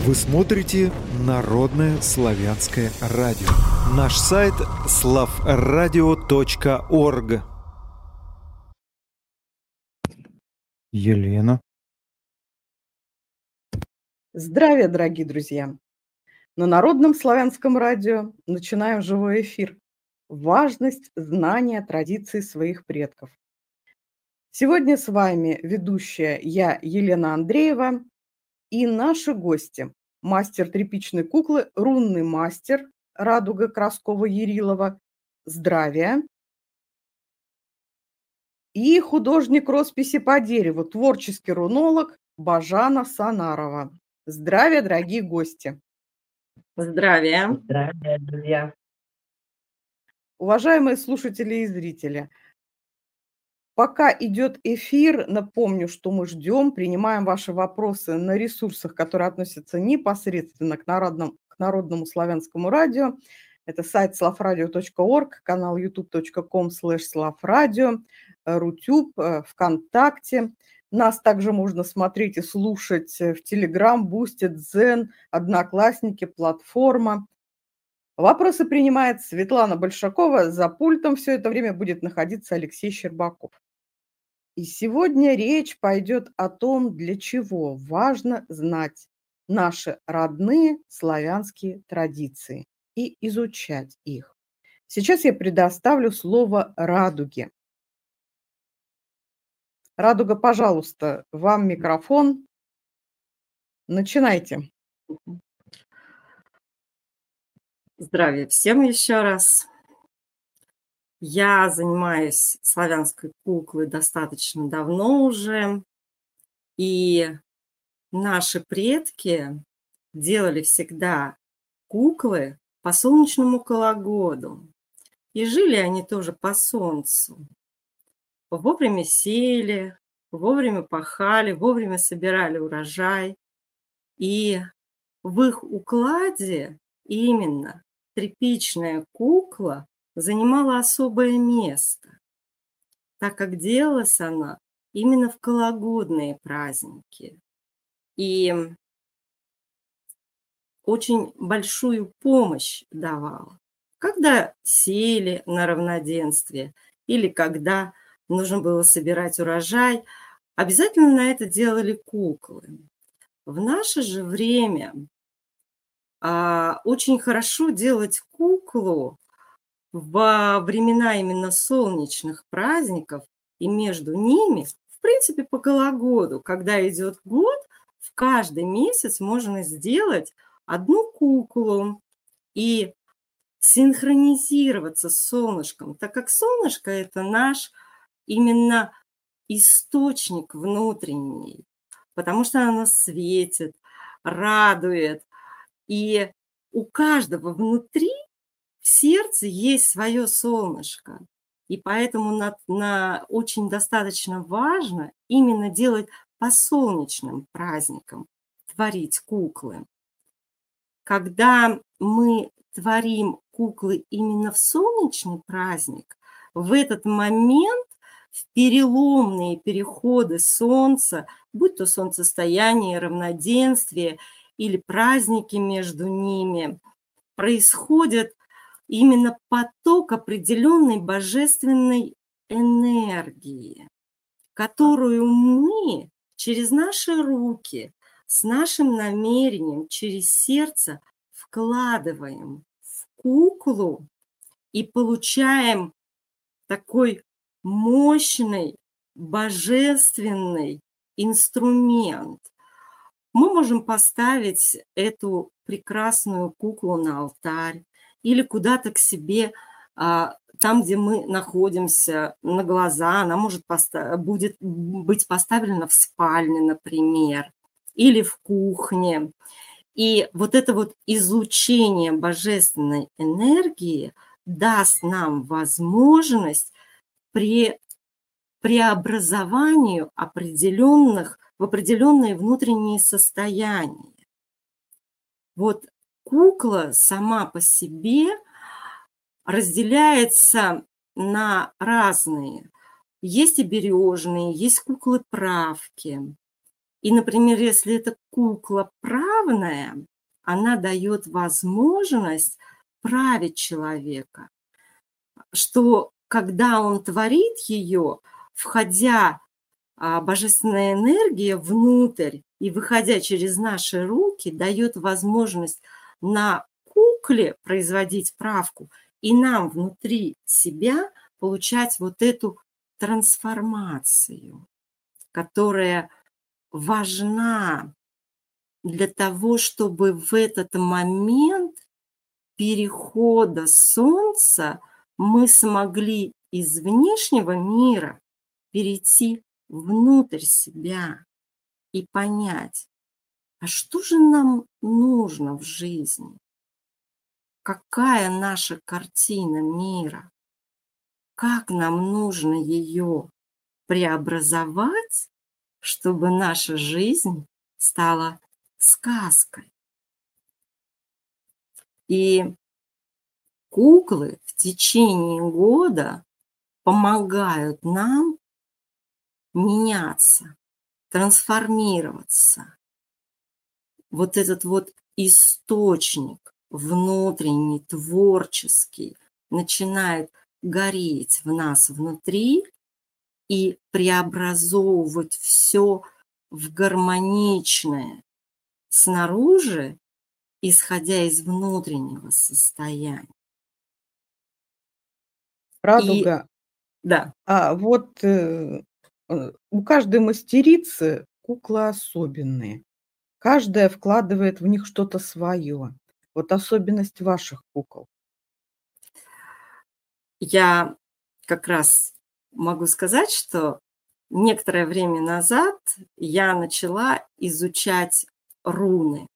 Вы смотрите Народное славянское радио. Наш сайт slavradio.org. Елена. Здравия, дорогие друзья! На Народном славянском радио начинаем живой эфир. Важность знания традиций своих предков. Сегодня с вами ведущая я, Елена Андреева, и наши гости. Мастер тряпичной куклы, рунный мастер Радуга Краскова-Ярилова. Здравия! И художник росписи по дереву, творческий рунолог Бажана Санарова. Здравия, дорогие гости! Здравия! Здравия, друзья! Уважаемые слушатели и зрители, пока идет эфир, напомню, что мы ждем, принимаем ваши вопросы на ресурсах, которые относятся непосредственно к Народному славянскому радио. Это сайт slavradio.org, канал youtube.com/slavradio, Рутюб, ВКонтакте. Нас также можно смотреть и слушать в Телеграм, Бусти, Дзен, Одноклассники, платформа. Вопросы принимает Светлана Большакова. За пультом все это время будет находиться Алексей Щербаков. И сегодня речь пойдет о том, для чего важно знать наши родные славянские традиции и изучать их. Сейчас я предоставлю слово Радуге. Радуга, пожалуйста, вам микрофон. Начинайте. Здравия всем еще раз. Я занимаюсь славянской куклой достаточно давно уже, и наши предки делали всегда куклы по солнечному кругоду, и жили они тоже по солнцу. Вовремя сеяли, вовремя пахали, вовремя собирали урожай, и в их укладе именно тряпичная кукла занимала особое место, так как делалась она именно в кологодные праздники. И очень большую помощь давала, когда сеяли на равноденствие или когда нужно было собирать урожай, обязательно на это делали куклы. В наше же время очень хорошо делать куклу во времена именно солнечных праздников, и между ними, в принципе, по кологоду, когда идет год, в каждый месяц можно сделать одну куклу и синхронизироваться с солнышком, так как солнышко – это наш именно источник внутренний, потому что оно светит, радует, и у каждого внутри в сердце есть свое солнышко, и поэтому очень достаточно важно именно делать по солнечным праздникам, творить куклы. Когда мы творим куклы именно в солнечный праздник, в этот момент, в переломные переходы солнца, будь то солнцестояние, равноденствие или праздники между ними, происходит именно поток определенной божественной энергии, которую мы через наши руки, с нашим намерением, через сердце вкладываем в куклу и получаем такой мощный, божественный инструмент. Мы можем поставить эту прекрасную куклу на алтарь или куда-то к себе, там, где мы находимся, на глаза. Она может будет быть поставлена в спальне, например, или в кухне. И вот это вот излучение божественной энергии даст нам возможность преобразованию в определенные внутренние состояния. Вот кукла сама по себе разделяется на разные. Есть и бережные, есть куклы-правки. И, например, если это кукла правная, она дает возможность править человека, что когда он творит ее, входя божественная энергия внутрь и выходя через наши руки, дает возможность на кукле производить правку и нам внутри себя получать вот эту трансформацию, которая важна для того, чтобы в этот момент перехода Солнца мы смогли из внешнего мира перейти внутрь себя и понять, а что же нам нужно в жизни? Какая наша картина мира? Как нам нужно ее преобразовать, чтобы наша жизнь стала сказкой? И куклы в течение года помогают нам меняться, трансформироваться. Вот этот вот источник внутренний, творческий, начинает гореть в нас внутри и преобразовывать все в гармоничное снаружи, исходя из внутреннего состояния. Радуга. Да. Вот у каждой мастерицы куклы особенные. Каждая вкладывает в них что-то свое. Вот особенность ваших кукол. Я как раз могу сказать, что некоторое время назад я начала изучать руны.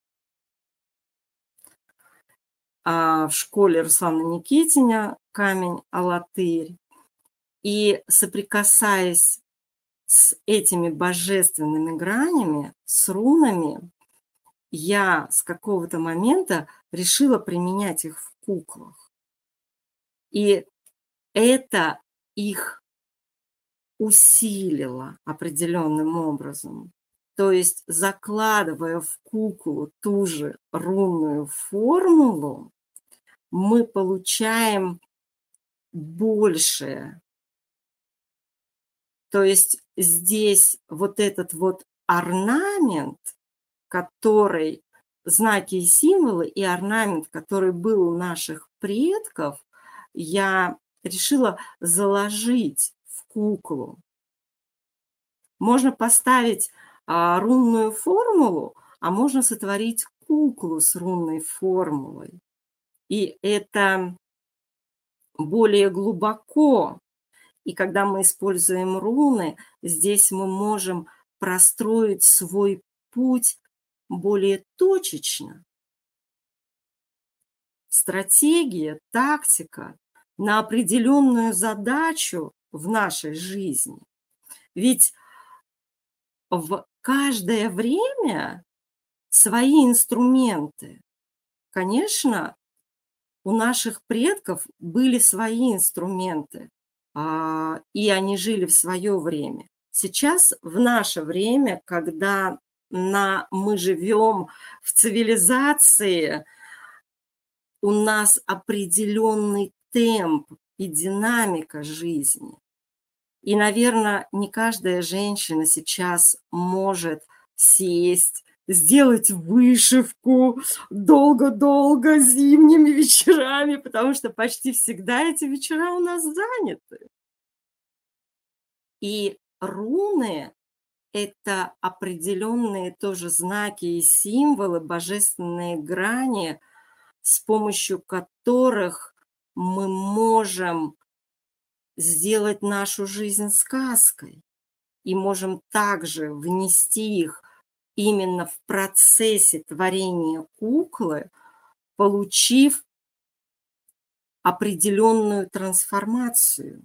В школе Руслана Никитиня камень Алатырь. И соприкасаясь с этими божественными гранями, с рунами, я с какого-то момента решила применять их в куклах. И это их усилило определенным образом. То есть, закладывая в куклу ту же рунную формулу, мы получаем большее. То есть здесь вот этот вот орнамент, который, знаки и символы, и орнамент, который был у наших предков, я решила заложить в куклу. Можно поставить рунную формулу, а можно сотворить куклу с рунной формулой. И это более глубоко. И когда мы используем руны, здесь мы можем простроить свой путь более точечно. Стратегия, тактика на определенную задачу в нашей жизни. Ведь в каждое время свои инструменты. Конечно, у наших предков были свои инструменты, и они жили в свое время. Сейчас, в наше время, когда мы живем в цивилизации, у нас определенный темп и динамика жизни. И, наверное, не каждая женщина сейчас может сесть, сделать вышивку долго-долго зимними вечерами, потому что почти всегда эти вечера у нас заняты. И руны – это определенные тоже знаки и символы, божественные грани, с помощью которых мы можем сделать нашу жизнь сказкой и можем также внести их именно в процессе творения куклы, получив определенную трансформацию,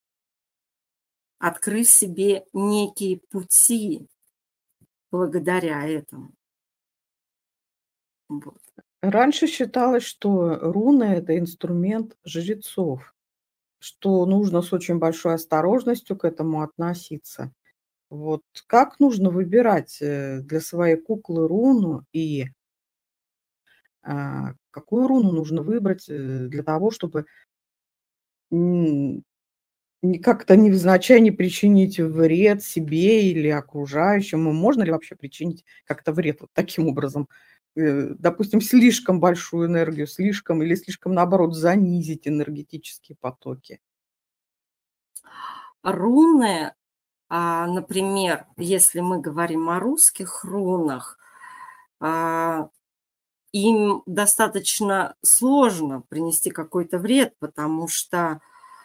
открыв себе некие пути благодаря этому. Вот. Раньше считалось, что руны – это инструмент жрецов, что нужно с очень большой осторожностью к этому относиться. Вот как нужно выбирать, для своей куклы руну и, какую руну нужно выбрать, для того, чтобы н как-то невзначай не причинить вред себе или окружающим? И можно ли вообще причинить как-то вред вот таким образом? Допустим, слишком большую энергию, слишком или слишком, наоборот, занизить энергетические потоки? Руны, например, если мы говорим о русских рунах, а, им достаточно сложно принести какой-то вред, потому что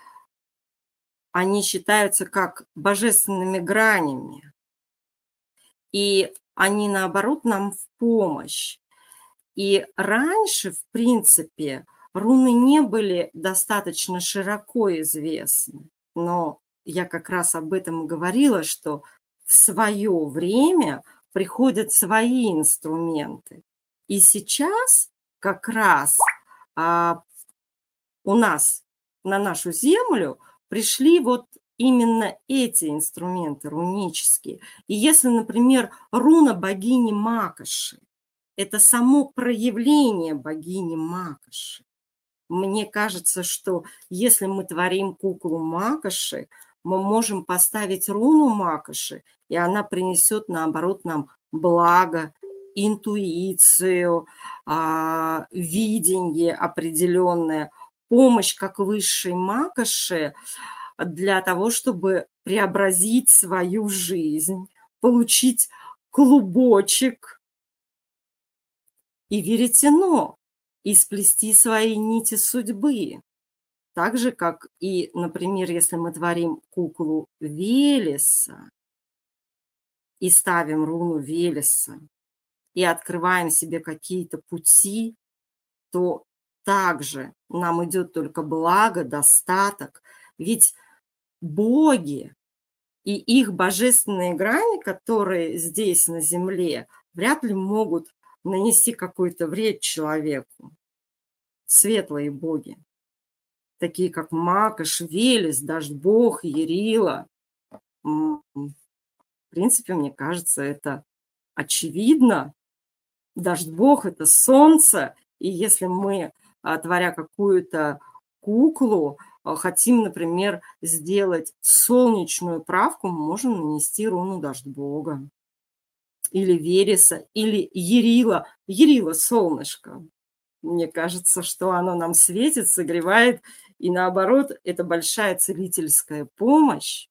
они считаются как божественными гранями, и они, наоборот, нам в помощь. И раньше, в принципе, руны не были достаточно широко известны, но я как раз об этом и говорила, что в свое время приходят свои инструменты. И сейчас как раз а, у нас на нашу землю пришли вот именно эти инструменты рунические. И если, например, руна богини Макоши, это само проявление богини Макоши. Мне кажется, что если мы творим куклу Макоши, мы можем поставить руну Макоши, и она принесет, наоборот, нам благо, интуицию, видение определенное, помощь как высшей Макоши для того, чтобы преобразить свою жизнь, получить клубочек и веретено, и сплести свои нити судьбы. Так же, как и, например, если мы творим куклу Велеса и ставим руну Велеса, и открываем себе какие-то пути, то также нам идет только благо, достаток. Ведь боги и их божественные грани, которые здесь на земле, вряд ли могут нанести какой-то вред человеку. Светлые боги, такие как Макош, Велес, Дождь-бог, Ярила. В принципе, мне кажется, это очевидно. Дождь-бог – это солнце, и если мы, творя какую-то куклу, хотим, например, сделать солнечную правку, мы можем нанести руну Дождь-бога или Вереса, или Ярила. Ярила – солнышко. Мне кажется, что оно нам светит, согревает, и наоборот, это большая целительская помощь.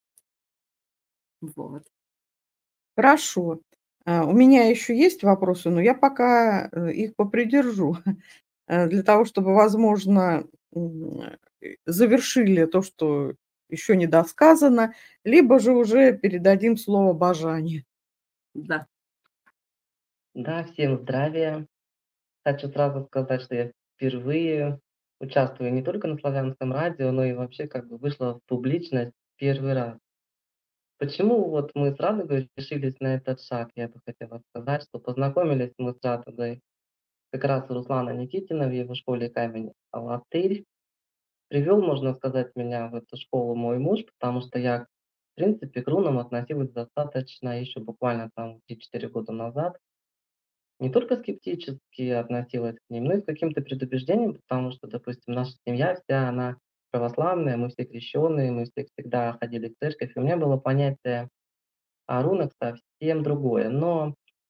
Вот. Хорошо. У меня еще есть вопросы, но я пока, их попридержу, для того, чтобы, возможно, завершили то, что еще не досказано, либо же уже передадим слово Божане. Да. Да, всем здравия. Хочу сразу сказать, что я впервые участвую не только на славянском радио, но и вообще как бы вышла в публичность первый раз. Почему вот мы с Радугой решились на этот шаг, я бы хотела сказать, что познакомились мы с Радугой как раз у Руслана Никитина в его школе «Камень Алатырь». Привел, можно сказать, меня в эту школу мой муж, потому что я, в принципе, к рунам относилась достаточно еще буквально там 3-4 года назад. Не только скептически относилась к ним, но и с каким-то предубеждением, потому что, допустим, наша семья вся, она православная, мы все крещенные, мы все всегда ходили в церковь, и у меня было понятие о рунах совсем другое. Но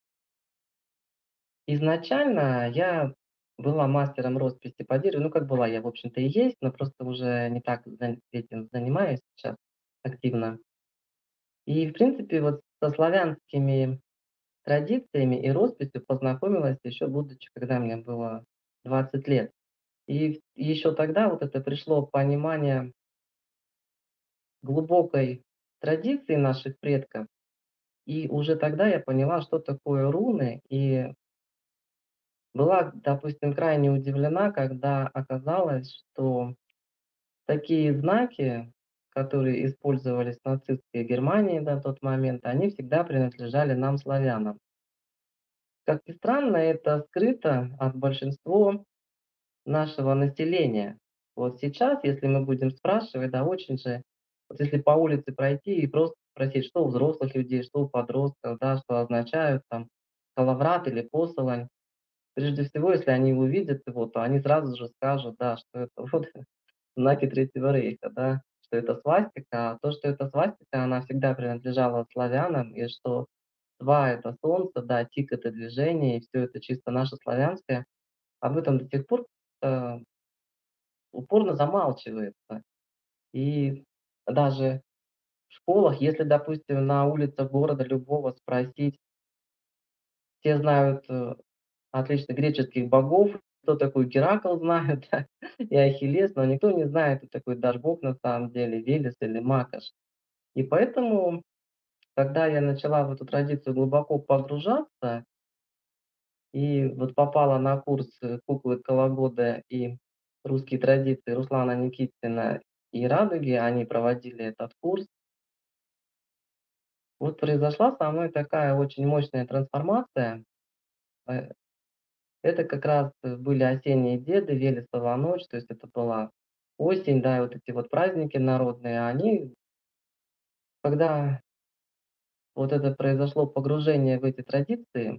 изначально я была мастером росписи по дереву, ну как была, я в общем-то и есть, но просто уже не так этим занимаюсь сейчас активно. И в принципе вот со славянскими традициями и росписью познакомилась еще будучи, когда мне было 20 лет. И еще тогда вот это пришло понимание глубокой традиции наших предков. И уже тогда я поняла, что такое руны, и была, допустим, крайне удивлена, когда оказалось, что такие знаки, которые использовались в нацистской Германии на тот момент, они всегда принадлежали нам, славянам. Как ни странно, это скрыто от большинства нашего населения. Вот сейчас, если мы будем спрашивать, да, очень же, вот если по улице пройти и просто спросить, что у взрослых людей, что у подростков, да, что означают там коловрат или посолонь. Прежде всего, если они увидят его, то они сразу же скажут, да, что это вот знаки Третьего рейха, да, что это свастика. А то, что это свастика, она всегда принадлежала славянам, и что Тва– это солнце, да, Тик– это движение, и все это чисто наше славянское. Об этом до сих пор э, упорно замалчивается. И даже в школах, если, допустим, на улицах города любого спросить, все знают отлично греческих богов, кто такой Геракл знает, да, и Ахиллес, но никто не знает, кто такой Дашбог на самом деле, Велес или Макаш. И поэтому, когда я начала в эту традицию глубоко погружаться и вот попала на курс «Куклы Кологода» и «Русские традиции» Руслана Никитина и Радуги, они проводили этот курс, вот произошла со мной такая очень мощная трансформация. Э, Это как раз были осенние деды, Велесова ночь, то есть это была осень, да, и вот эти вот праздники народные, они, когда вот это произошло погружение в эти традиции,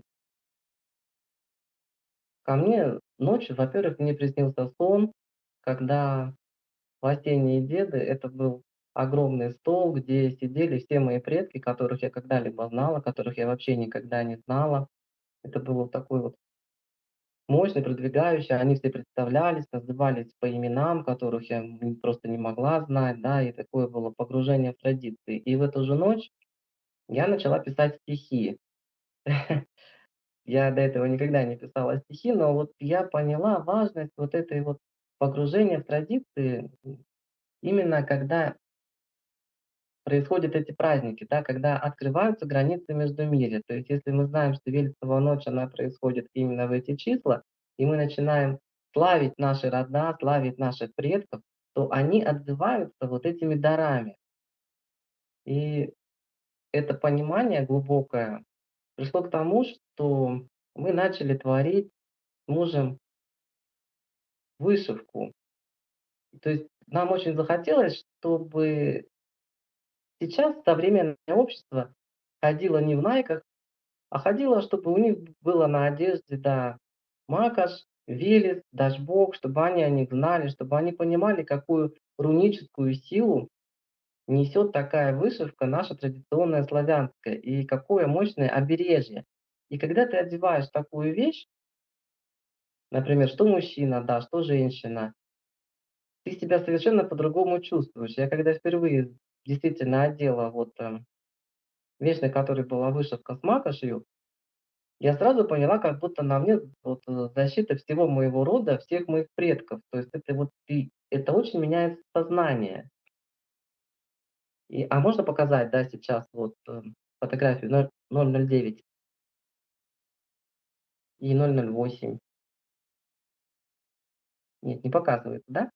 ко мне ночью, во-первых, мне приснился сон, когда в осенние деды это был огромный стол, где сидели все мои предки, которых я когда-либо знала, которых я вообще никогда не знала. Это был вот такой вот мощный, продвигающий. Они все представлялись, назывались по именам, которых я просто не могла знать, да, и такое было погружение в традиции. И в эту же ночь я начала писать стихи. Я до этого никогда не писала стихи, но вот я поняла важность вот этой вот погружения в традиции, именно когда происходят эти праздники, да, когда открываются границы междумирья. То есть если мы знаем, что Велесова ночь, она происходит именно в эти числа, и мы начинаем славить наши рода, славить наших предков, то они отзываются вот этими дарами. И это понимание глубокое пришло к тому, что мы начали творить с мужем вышивку. То есть нам очень захотелось, чтобы сейчас современное общество ходило не в найках, а ходила, чтобы у них было на одежде, да, Макаш, Велес, Дашбог, чтобы они о них знали, чтобы они понимали, какую руническую силу несет такая вышивка, наша традиционная славянская, и какое мощное обережье. И когда ты одеваешь такую вещь, например, что мужчина, да, что женщина, ты себя совершенно по-другому чувствуешь. Я когда впервые действительно одела вот вещь, на которой была вышивка с макошью, я сразу поняла, как будто на мне вот, защита всего моего рода, всех моих предков. То есть это вот это очень меняет сознание. А можно показать, да, сейчас вот фотографию 009 и 008? Нет, не показывает, да?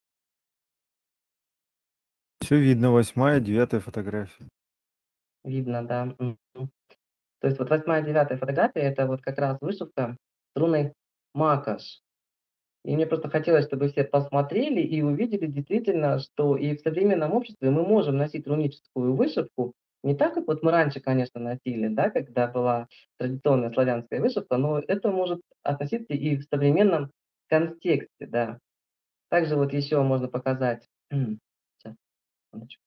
Все видно, 8-я, 9-я фотография. Видно, да. Мгм. То есть вот 8-я, 9-я фотография, это вот как раз вышивка с руной Макаш. И мне просто хотелось, чтобы все посмотрели и увидели действительно, что и в современном обществе мы можем носить руническую вышивку не так, как вот мы раньше, конечно, носили, да, когда была традиционная славянская вышивка, но это может относиться и в современном контексте, да. Также вот еще можно показать, сейчас, секундочку,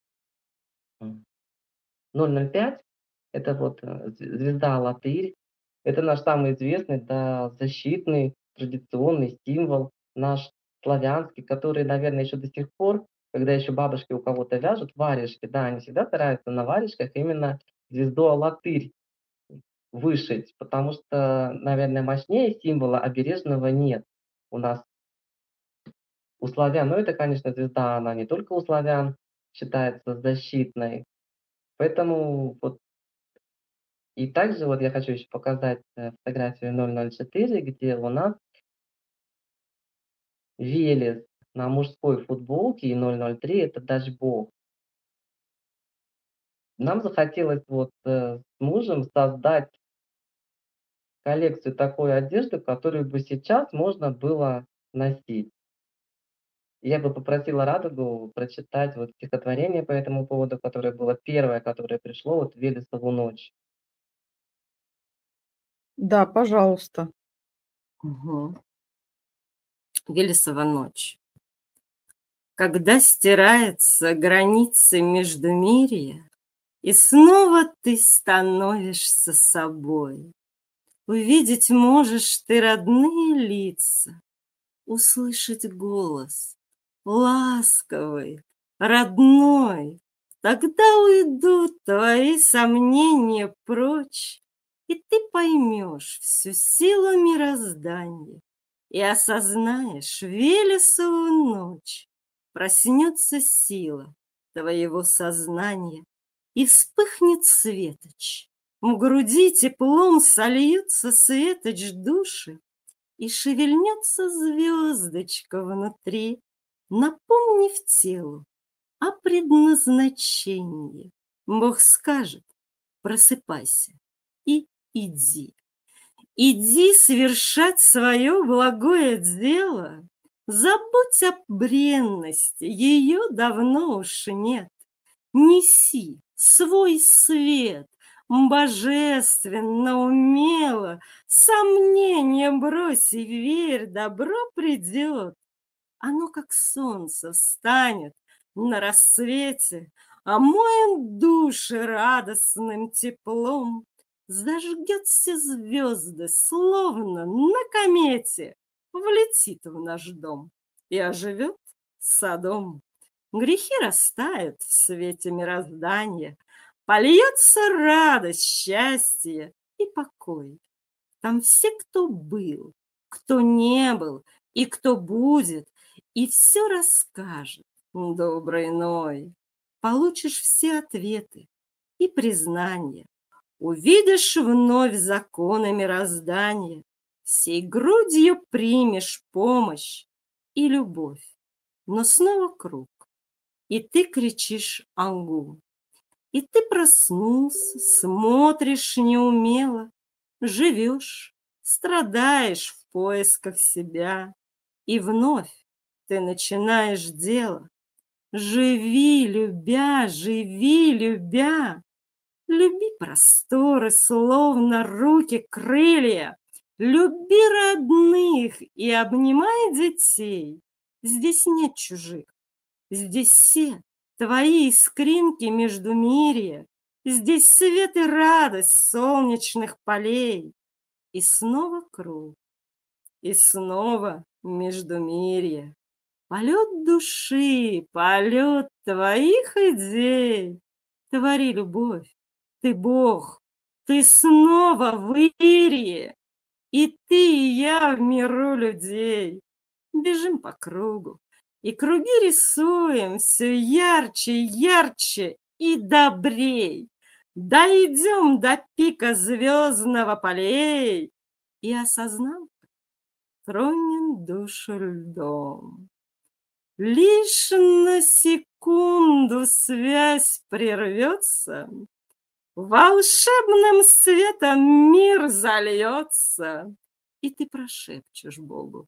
005, это вот звезда Алатырь, это наш самый известный, да, защитный, традиционный символ, наш славянский, который, наверное, еще до сих пор, когда еще бабушки у кого-то вяжут варежки, да, они всегда стараются на варежках именно звезду Алатырь вышить, потому что, наверное, мощнее символа обережного нет у нас, у славян. Но это, конечно, звезда, она не только у славян считается защитной. Поэтому вот и также вот я хочу еще показать фотографию 004, где у нас Велес на мужской футболке, и 003 это дашбог. Нам захотелось вот с мужем создать коллекцию такой одежды, которую бы сейчас можно было носить. Я бы попросила Радугу прочитать вот стихотворение по этому поводу, которое было первое, которое пришло вот в Велесову ночь. Да, пожалуйста. Мгм. Велесова ночь. Когда стирается границы междумирья, и снова ты становишься собой. Увидеть можешь ты родные лица, услышать голос ласковый, родной. Тогда уйдут твои сомнения прочь, и ты поймешь всю силу мироздания и осознаешь Велесову ночь. Проснется сила твоего сознания, и вспыхнет светоч. В груди теплом сольются светоч души, и шевельнется звездочка внутри, напомнив телу о предназначении. Бог скажет: просыпайся и иди. Иди совершать свое благое дело. Забудь о бренности, ее давно уж нет. Неси свой свет, божественно, умело, сомнения брось и верь, добро придет. Оно, как солнце, встанет на рассвете, омоем души радостным теплом, зажгет все звезды, словно на комете, влетит в наш дом и оживет садом. Грехи растают в свете мироздания, польется радость, счастье и покой. Там все, кто был, кто не был и кто будет, и все расскажет добрый Ной. Получишь все ответы и признания, увидишь вновь законы мироздания, всей грудью примешь помощь и любовь, но снова круг, и ты кричишь «Ангу!». И ты проснулся, смотришь неумело, живешь, страдаешь в поисках себя, и вновь ты начинаешь дело. Живи, любя, люби просторы, словно руки крылья, люби родных и обнимай детей. Здесь нет чужих, здесь все твои искринки междумирья, здесь свет и радость солнечных полей. И снова круг, и снова междумирье. Полет души, полет твоих идей. Твори любовь, ты Бог, ты снова в Ирии, и ты, и я в миру людей. Бежим по кругу, и круги рисуем все ярче, ярче и добрей. Дойдем до пика звездного полей, и, осознав, тронем душу льдом. Лишь на секунду связь прервется, волшебным светом мир зальется, и ты прошепчешь Богу: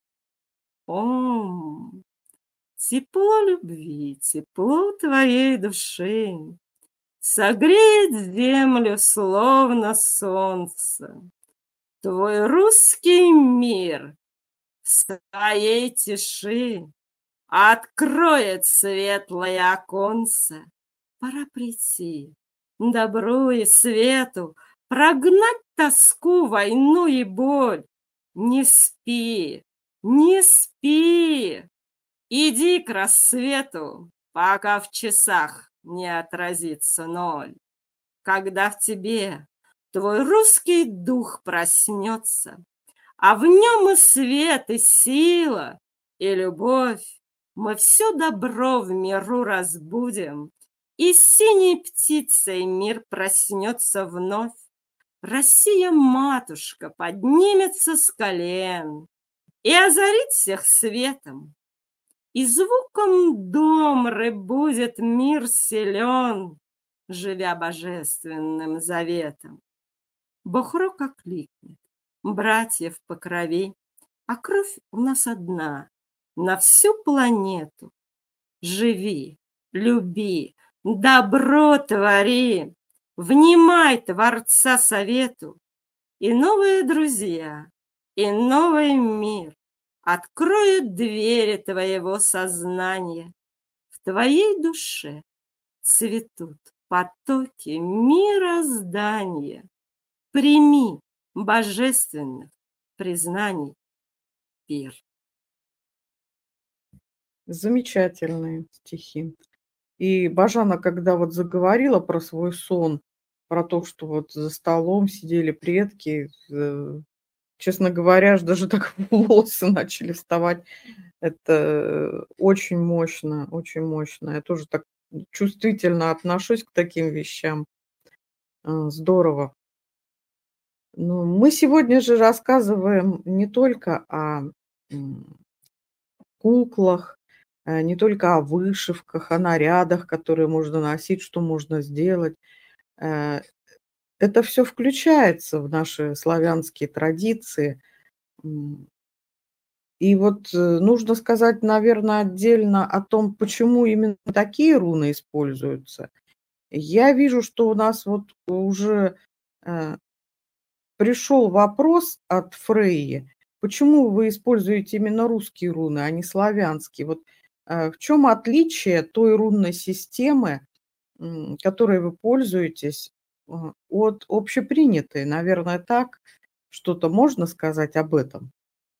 Ом, тепло любви, тепло твоей души согреет землю, словно солнце. Твой русский мир в своей тиши откроет светлое оконце. Пора прийти, добру и свету, прогнать тоску, войну и боль. Не спи, не спи, иди к рассвету, пока в часах не отразится 0. Когда в тебе твой русский дух проснется, а в нем и свет, и сила, и любовь, мы все добро в миру разбудим, и синей птицей мир проснется вновь. Россия-матушка поднимется с колен и озарит всех светом, и звуком домры будет мир силен, живя божественным заветом. Бог рок окликнет братьев по крови, а кровь у нас одна, на всю планету. Живи, люби, добро твори, внимай Творца совету, и новые друзья, и новый мир откроют двери твоего сознания. В твоей душе цветут потоки мироздания. Прими божественных признаний пир. Замечательные стихи. И Бажана, когда вот заговорила про свой сон, про то, что вот за столом сидели предки, честно говоря, аж даже так волосы начали вставать. Это очень мощно, очень мощно. Я тоже так чувствительно отношусь к таким вещам. Здорово. Ну, мы сегодня же рассказываем не только о куклах, не только о вышивках, о нарядах, которые можно носить, что можно сделать. Э, Это все включается в наши славянские традиции. М, И вот нужно сказать, наверное, отдельно о том, почему именно такие руны используются. Я вижу, что у нас вот уже э, пришел вопрос от Фрейи: почему вы используете именно русские руны, а не славянские? Вот, в чем отличие той рунной системы, которой вы пользуетесь, от общепринятой? Наверное, так? Что-то можно сказать об этом?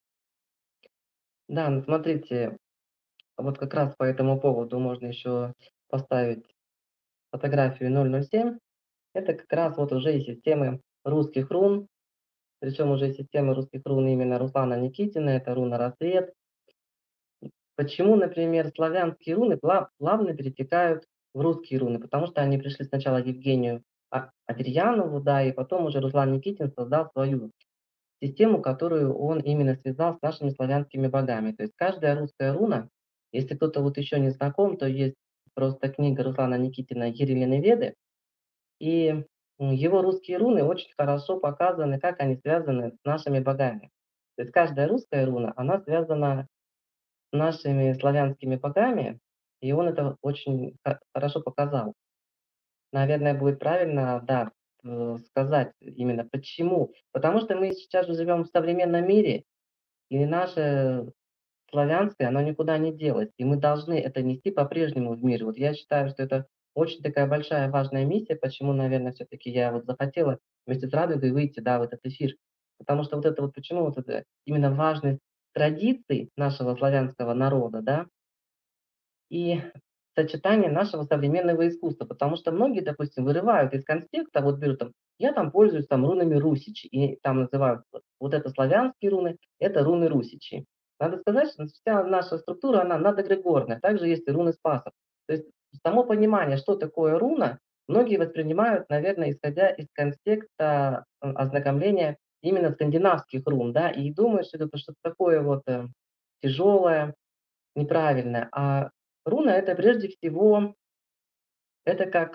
Да, ну смотрите, вот как раз по этому поводу можно еще поставить фотографию 007. Это как раз вот уже из системы русских рун, причем уже из системы русских рун именно Руслана Никитина, это руна «Рассвет». Почему, например, славянские руны плавно перетекают в русские руны? Потому что они пришли сначала Евгению Аверьянову, да, и потом уже Руслан Никитин создал свою систему, которую он именно связал с нашими славянскими богами. То есть каждая русская руна, если кто-то вот еще не знаком, то есть просто книга Руслана Никитина «Ерилины Веды», и его русские руны очень хорошо показаны, как они связаны с нашими богами. То есть каждая русская руна, она связана с нашими славянскими богами, и он это очень хорошо показал. Наверное, будет правильно, да, сказать именно почему. Потому что мы сейчас же живем в современном мире, и наше славянское, оно никуда не делось, и мы должны это нести по-прежнему в мир. Вот я считаю, что это очень такая большая важная миссия, почему, наверное, все-таки я вот захотела вместе с Радугой выйти, да, в этот эфир. Потому что вот это вот почему вот это именно важность традиций нашего славянского народа, да, и сочетание нашего современного искусства. Потому что многие, допустим, вырывают из контекста, вот берут там, я там пользуюсь там рунами русичи, и там называют вот это славянские руны, это руны русичи. Надо сказать, что вся наша структура, она надэгрегорная, также есть и руны спасов. То есть само понимание, что такое руна, многие воспринимают, наверное, исходя из контекста ознакомления именно скандинавских рун, да, и думают, что это что-то такое вот тяжелое, неправильное. А руна — это прежде всего, это как,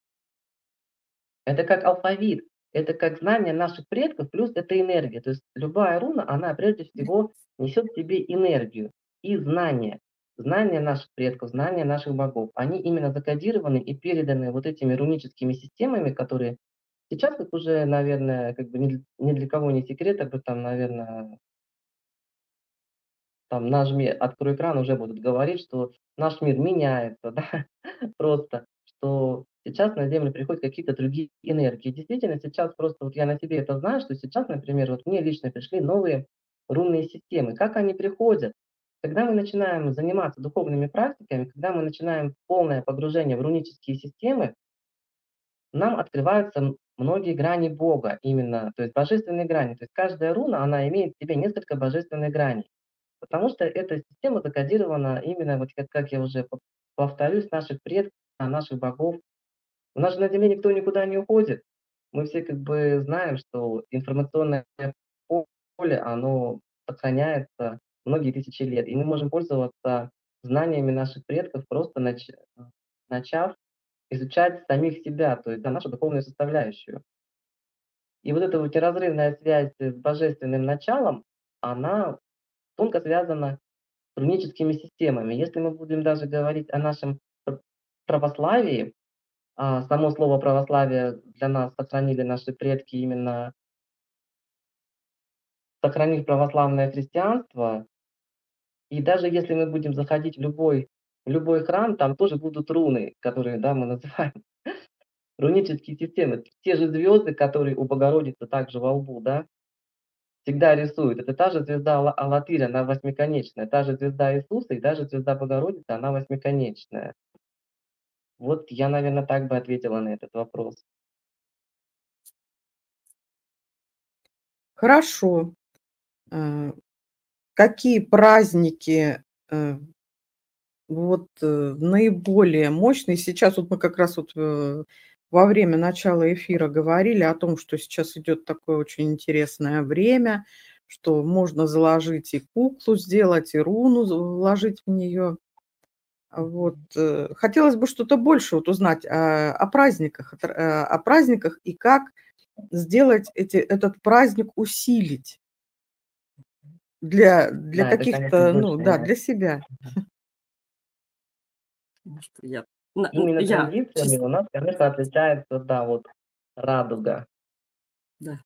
это как алфавит, это как знание наших предков, плюс это энергия. То есть любая руна, она прежде всего несет в себе энергию и знания. Знания наших предков, знания наших богов. Они именно закодированы и переданы вот этими руническими системами, которые сейчас, как уже, наверное, как бы ни для кого не секрет, об этом, наверное, там нажми «Открой экран», уже будут говорить, что наш мир меняется, да, просто, что сейчас на Землю приходят какие-то другие энергии. Действительно, сейчас просто вот я на себе это знаю, что сейчас, например, вот мне лично пришли новые рунные системы. Как они приходят? Когда мы начинаем заниматься духовными практиками, когда мы начинаем полное погружение в рунические системы, нам открываются многие грани Бога именно, то есть божественные грани. То есть каждая руна, она имеет в себе несколько божественных граней. Потому что эта система закодирована именно, вот как я уже повторюсь, наших предков, наших богов. У нас же на Земле никто никуда не уходит. Мы все как бы знаем, что информационное поле, оно сохраняется многие тысячи лет. И мы можем пользоваться знаниями наших предков, просто начав изучать самих себя, то есть нашу духовную составляющую. И вот эта вот неразрывная связь с божественным началом, она тонко связана руническими системами. Если мы будем даже говорить о нашем православии, само слово православие для нас сохранили наши предки, именно сохранив православное христианство. И даже если мы будем заходить в любой храм, там тоже будут руны, которые, да, мы называем рунические системы. Те же звезды, которые у Богородицы также во лбу, да, всегда рисуют. Это та же звезда Алатырь, она восьмиконечная. Та же звезда Иисуса и даже звезда Богородицы, она восьмиконечная. Вот я, наверное, так бы ответила на этот вопрос. Хорошо. Какие праздники наиболее мощные? Сейчас вот мы как раз во время начала эфира говорили о том, что сейчас идет такое очень интересное время, что можно заложить и куклу сделать, и руну вложить в нее. Хотелось бы что-то больше узнать о праздниках, и как сделать этот праздник усилить для Да, это, конечно, каких-то, большая для себя. Именно Я традициями чисто, у нас, конечно, отличается, да, вот радуга. да.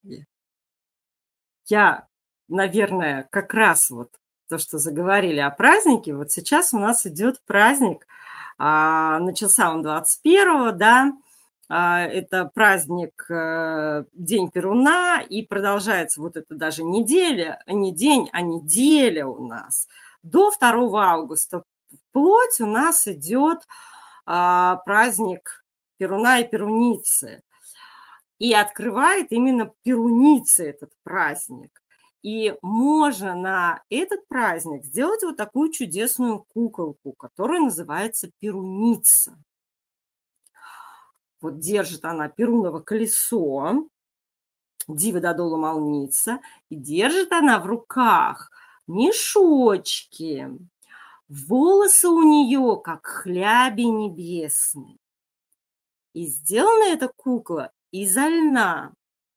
Я, наверное, как раз вот то, что заговорили о празднике, вот сейчас у нас идет праздник, начался он 21-го, да, это праздник День Перуна, и продолжается вот это даже неделя, не день, а неделя у нас. До 2 августа вплоть у нас идет праздник Перуна и Перуницы. И открывает именно Перуницы этот праздник. И можно на этот праздник сделать вот такую чудесную куколку, которая называется Перуница. Вот держит она перуново колесо, Дива Додола Молница, и держит она в руках мешочки. Волосы у нее, как хляби небесные. И сделана эта кукла изо льна.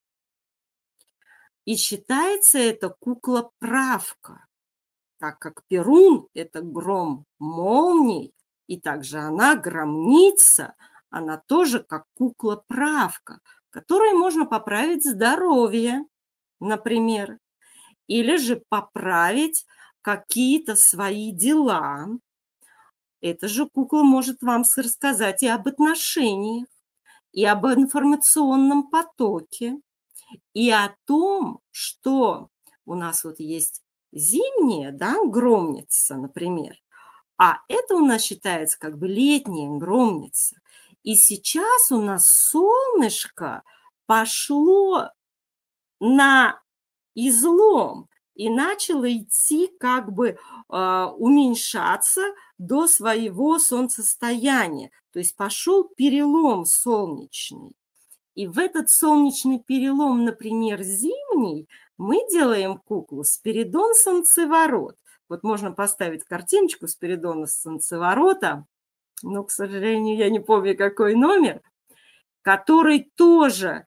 И считается эта кукла-правка, так как Перун – это гром молний, и также она громница, она тоже как кукла-правка, которой можно поправить здоровье, например, или же поправить какие-то свои дела. Эта же кукла может вам рассказать и об отношениях, и об информационном потоке, и о том, что у нас вот есть зимняя, да, громница, например, а это у нас считается как бы летняя громница. И сейчас у нас солнышко пошло на излом и начало идти как бы уменьшаться до своего солнцестояния. То есть пошел перелом солнечный. И в этот солнечный перелом, например, зимний, мы делаем куклу Спиридон Солнцеворот. Вот можно поставить картиночку Спиридона Солнцеворота, но, к сожалению, я не помню, какой номер, который тоже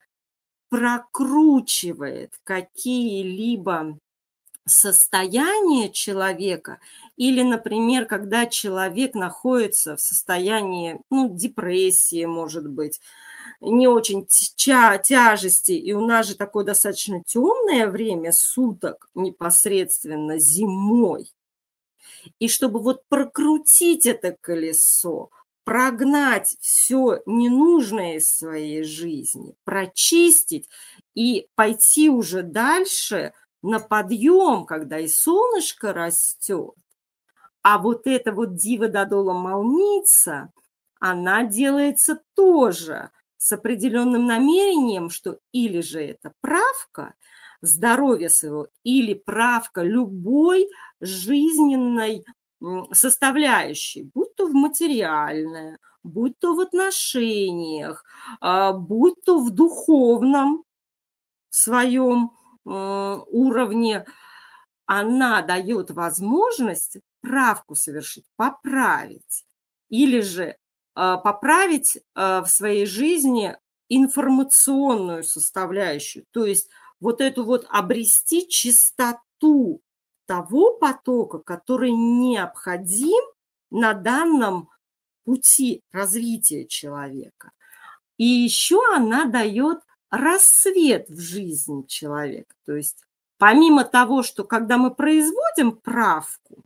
прокручивает какие-либо состояние человека или, например, когда человек находится в состоянии, депрессии, может быть, не очень тяжести, и у нас же такое достаточно темное время суток, непосредственно зимой. И чтобы вот прокрутить это колесо, прогнать все ненужное из своей жизни, прочистить и пойти уже дальше на подъем, когда и солнышко растет. А вот эта вот Дива Додола Молница, она делается тоже с определенным намерением, что или же это правка здоровья своего, или правка любой жизненной составляющей, будь то в материальное, будь то в отношениях, будь то в духовном своем уровне, она дает возможность правку совершить, поправить, или же поправить в своей жизни информационную составляющую, то есть вот эту вот обрести чистоту того потока, который необходим на данном пути развития человека. И еще она дает рассвет в жизни человека. То есть помимо того, что когда мы производим правку,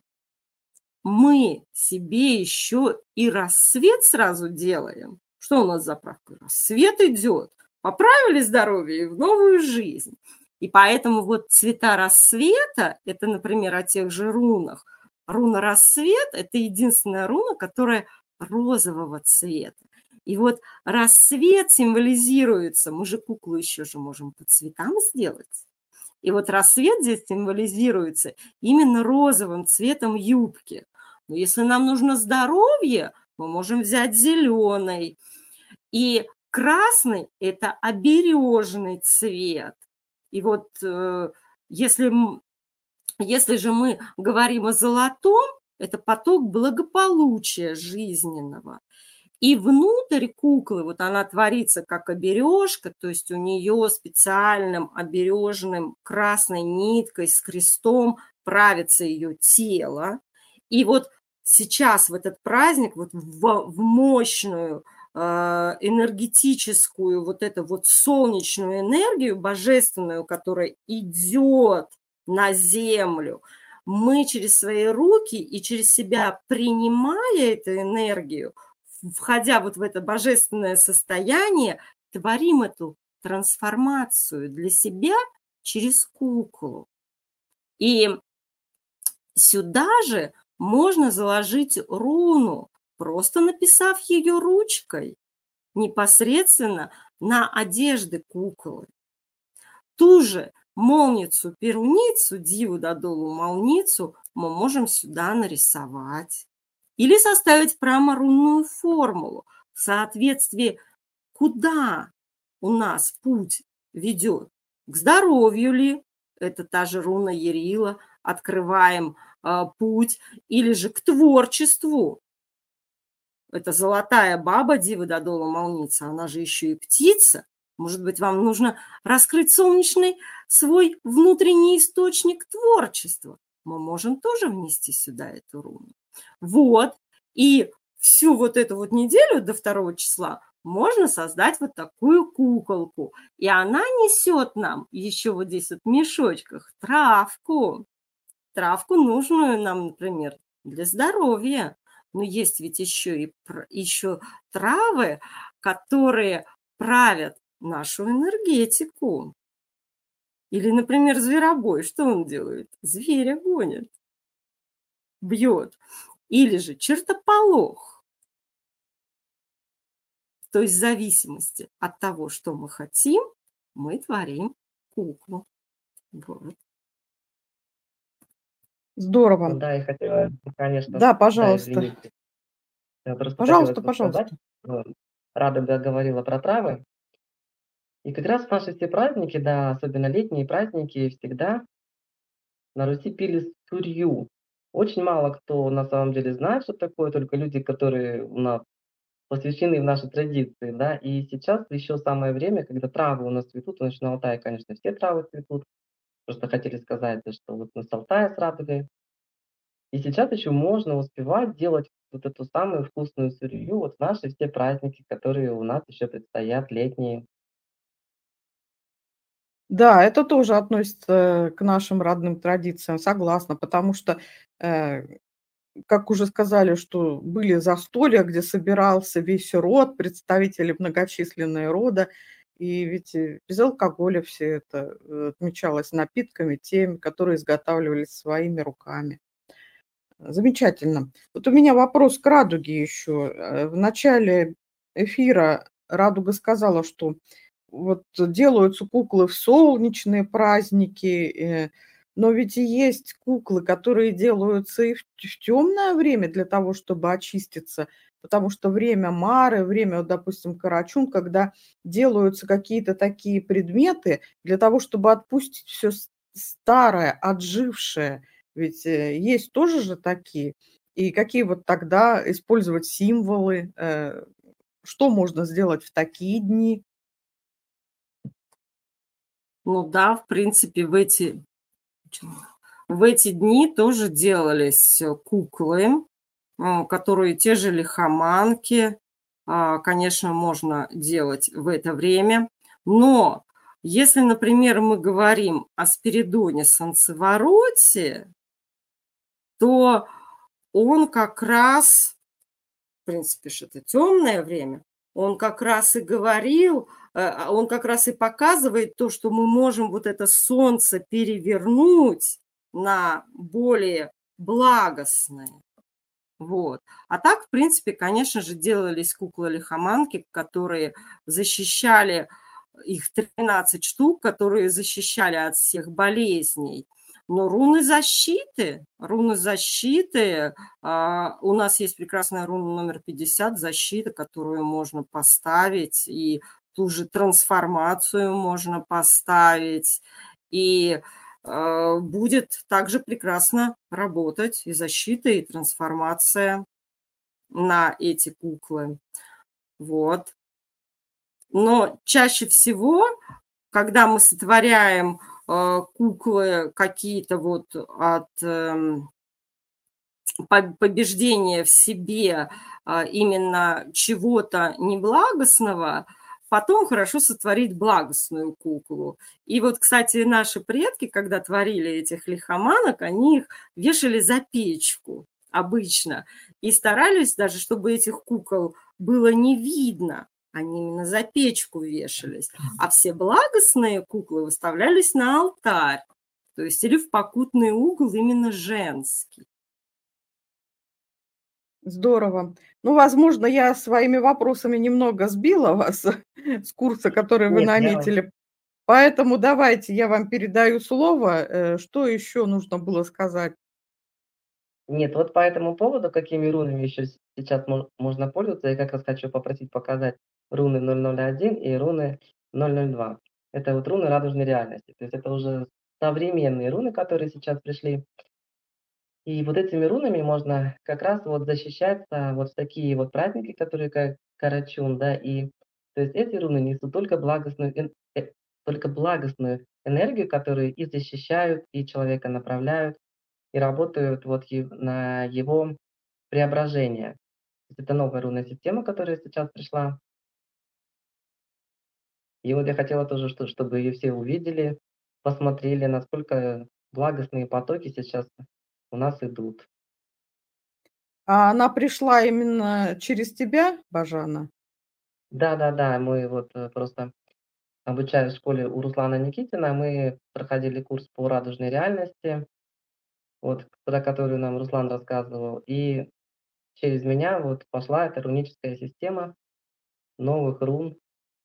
мы себе еще и рассвет сразу делаем. Что у нас за правка? Рассвет идет. Поправили здоровье и в новую жизнь. И поэтому вот цвета рассвета, это, например, о тех же рунах. Руна рассвет – это единственная руна, которая розового цвета. И вот рассвет символизируется, мы же куклу еще же можем по цветам сделать. И вот рассвет здесь символизируется именно розовым цветом юбки. Но если нам нужно здоровье, мы можем взять зеленый. И красный – это обережный цвет. И вот если же мы говорим о золотом, это поток благополучия жизненного. И внутрь куклы, вот она творится как обережка, то есть у нее специальным обережным красной ниткой с крестом правится ее тело. И вот сейчас в этот праздник, вот в мощную энергетическую, вот эту вот солнечную энергию божественную, которая идет на землю, мы через свои руки и через себя, принимая эту энергию, входя вот в это божественное состояние, творим эту трансформацию для себя через куклу. И сюда же можно заложить руну, просто написав ее ручкой непосредственно на одежды куклы. Ту же молницу-перуницу, диву да долу молницу, мы можем сюда нарисовать. Или составить прямо рунную формулу в соответствии, куда у нас путь ведет. К здоровью ли, это та же руна Ярила, открываем путь, или же к творчеству. Это золотая баба, дива да дола молница, она же еще и птица. Может быть, вам нужно раскрыть солнечный свой внутренний источник творчества. Мы можем тоже внести сюда эту руну. Вот, и всю вот эту вот неделю до 2 числа можно создать вот такую куколку. И она несет нам еще вот здесь вот в мешочках травку. Травку нужную нам, например, для здоровья. Но есть ведь еще травы, которые правят нашу энергетику. Или, например, зверобой. Что он делает? Зверя гонит, бьет. Или же чертополох. То есть в зависимости от того, что мы хотим, мы творим куклу. Вот. Здорово. Да, я хотела, конечно, Да, пожалуйста. извините. Я просто Пожалуйста, хотела сказать, Радога говорила про травы. И как раз в наши все праздники, да, особенно летние праздники, всегда на Руси пили сурью. Очень мало кто на самом деле знает, что такое, только люди, которые у нас посвящены в наши традиции, да. И сейчас еще самое время, когда травы у нас цветут, значит, на Алтае, конечно, все травы цветут. Просто хотели сказать, да, что вот мы с Алтая с Радугой. И сейчас еще можно успевать делать вот эту самую вкусную сурью вот в наши все праздники, которые у нас еще предстоят, летние. Да, это тоже относится к нашим родным традициям, согласна, потому что, как уже сказали, что были застолья, где собирался весь род, представители многочисленные рода, и ведь без алкоголя все это отмечалось напитками, теми, которые изготавливались своими руками. Замечательно. Вот у меня вопрос к Радуге еще. В начале эфира Радуга сказала, что вот делаются куклы в солнечные праздники, но ведь и есть куклы, которые делаются и в темное время для того, чтобы очиститься, потому что время Мары, время, вот, допустим, Карачун, когда делаются какие-то такие предметы для того, чтобы отпустить все старое, отжившее. Ведь есть тоже же такие. И какие вот тогда использовать символы, что можно сделать в такие дни? Ну да, в принципе, В эти дни тоже делались куклы, которые те же лихоманки, конечно, можно делать в это время. Но если, например, мы говорим о Спиридоне Солнцевороте, то он как раз, в принципе ж это темное время, он как раз и говорил, он как раз и показывает то, что мы можем вот это солнце перевернуть на более благостное. Вот. А так, в принципе, конечно же, делались куклы-лихоманки, которые защищали, их 13 штук, которые защищали от всех болезней. Но руны защиты, у нас есть прекрасная руна номер 50, защита, которую можно поставить, и ту же трансформацию можно поставить, и будет также прекрасно работать и защита, и трансформация на эти куклы. Вот. Но чаще всего, когда мы сотворяем куклы какие-то вот от побеждения в себе именно чего-то неблагостного, потом хорошо сотворить благостную куклу. И вот, кстати, наши предки, когда творили этих лихоманок, они их вешали за печку обычно. И старались даже, чтобы этих кукол было не видно. Они именно за печку вешались. А все благостные куклы выставлялись на алтарь. То есть или в покутный угол именно женский. Здорово. Ну, возможно, я своими вопросами немного сбила вас с курса, который вы Нет, наметили. Поэтому давайте я вам передаю слово. Что еще нужно было сказать? нет, вот по этому поводу, какими рунами еще сейчас можно пользоваться, я как раз хочу попросить показать руны 001 и руны 002. Это вот руны радужной реальности. То есть это уже современные руны, которые сейчас пришли. И вот этими рунами можно как раз вот защищаться вот в такие вот праздники, которые как Карачун, да, и то есть эти руны несут только благостную энергию, которые и защищают, и человека направляют, и работают вот на его преображение. То есть это новая рунная система, которая сейчас пришла. И вот я хотела тоже, чтобы ее все увидели, посмотрели, насколько благостные потоки сейчас у нас идут. А она пришла именно через тебя, Бажана? Да-да-да, мы вот просто обучаюсь в школе у Руслана Никитина, мы проходили курс по радужной реальности, вот про которую нам Руслан рассказывал, и через меня вот пошла эта руническая система новых рун,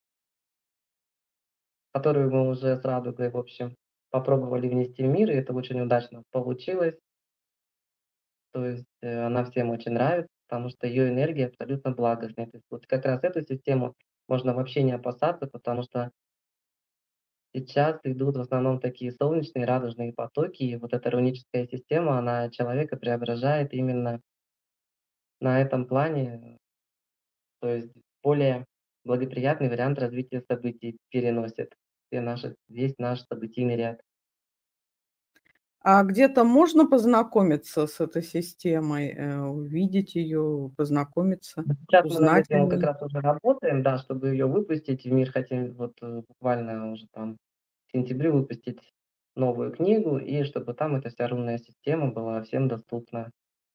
которую мы уже с радугой, в общем, попробовали внести в мир, и это очень удачно получилось. То есть она всем очень нравится, потому что ее энергия абсолютно благостная. То есть вот как раз эту систему можно вообще не опасаться, потому что сейчас идут в основном такие солнечные радужные потоки, и вот эта руническая система, она человека преображает именно на этом плане, то есть более благоприятный вариант развития событий переносит весь наш событийный ряд. А где-то можно познакомиться с этой системой, увидеть ее, познакомиться, Вот сейчас мы над узнать о этим как ней? раз уже работаем, да, чтобы ее выпустить в мир. Хотим вот буквально уже там в сентябре выпустить новую книгу, и чтобы там эта вся рунная система была всем доступна.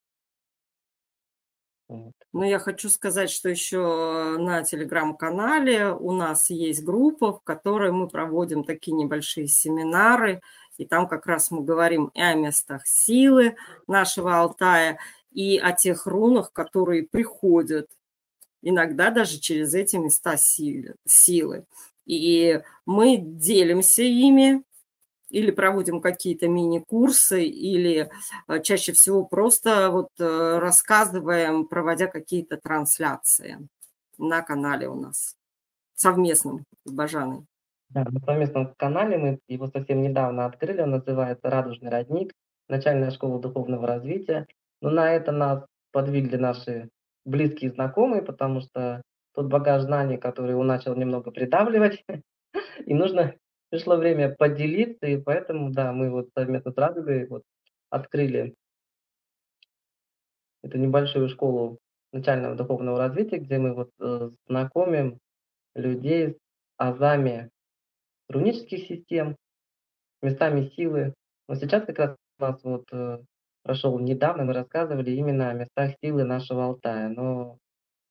Вот. Но я хочу сказать, что еще на телеграм-канале у нас есть группа, в которой мы проводим такие небольшие семинары, и там как раз мы говорим и о местах силы нашего Алтая, и о тех рунах, которые приходят иногда даже через эти места силы. И мы делимся ими, или проводим какие-то мини-курсы, или чаще всего просто вот рассказываем, проводя какие-то трансляции на канале у нас совместном с Бажаной. Да, на совместном канале мы его совсем недавно открыли, он называется «Радужный родник», начальная школа духовного развития. Но на это нас подвигли наши близкие знакомые, потому что тот багаж знаний, который он начал немного придавливать, и пришло время поделиться, и поэтому, да, мы вот совместно с Радугой вот открыли эту небольшую школу начального духовного развития, где мы вот знакомим людей с азами рунических систем, местами силы. Но сейчас как раз у нас вот прошел недавно, мы рассказывали именно о местах силы нашего Алтая. Но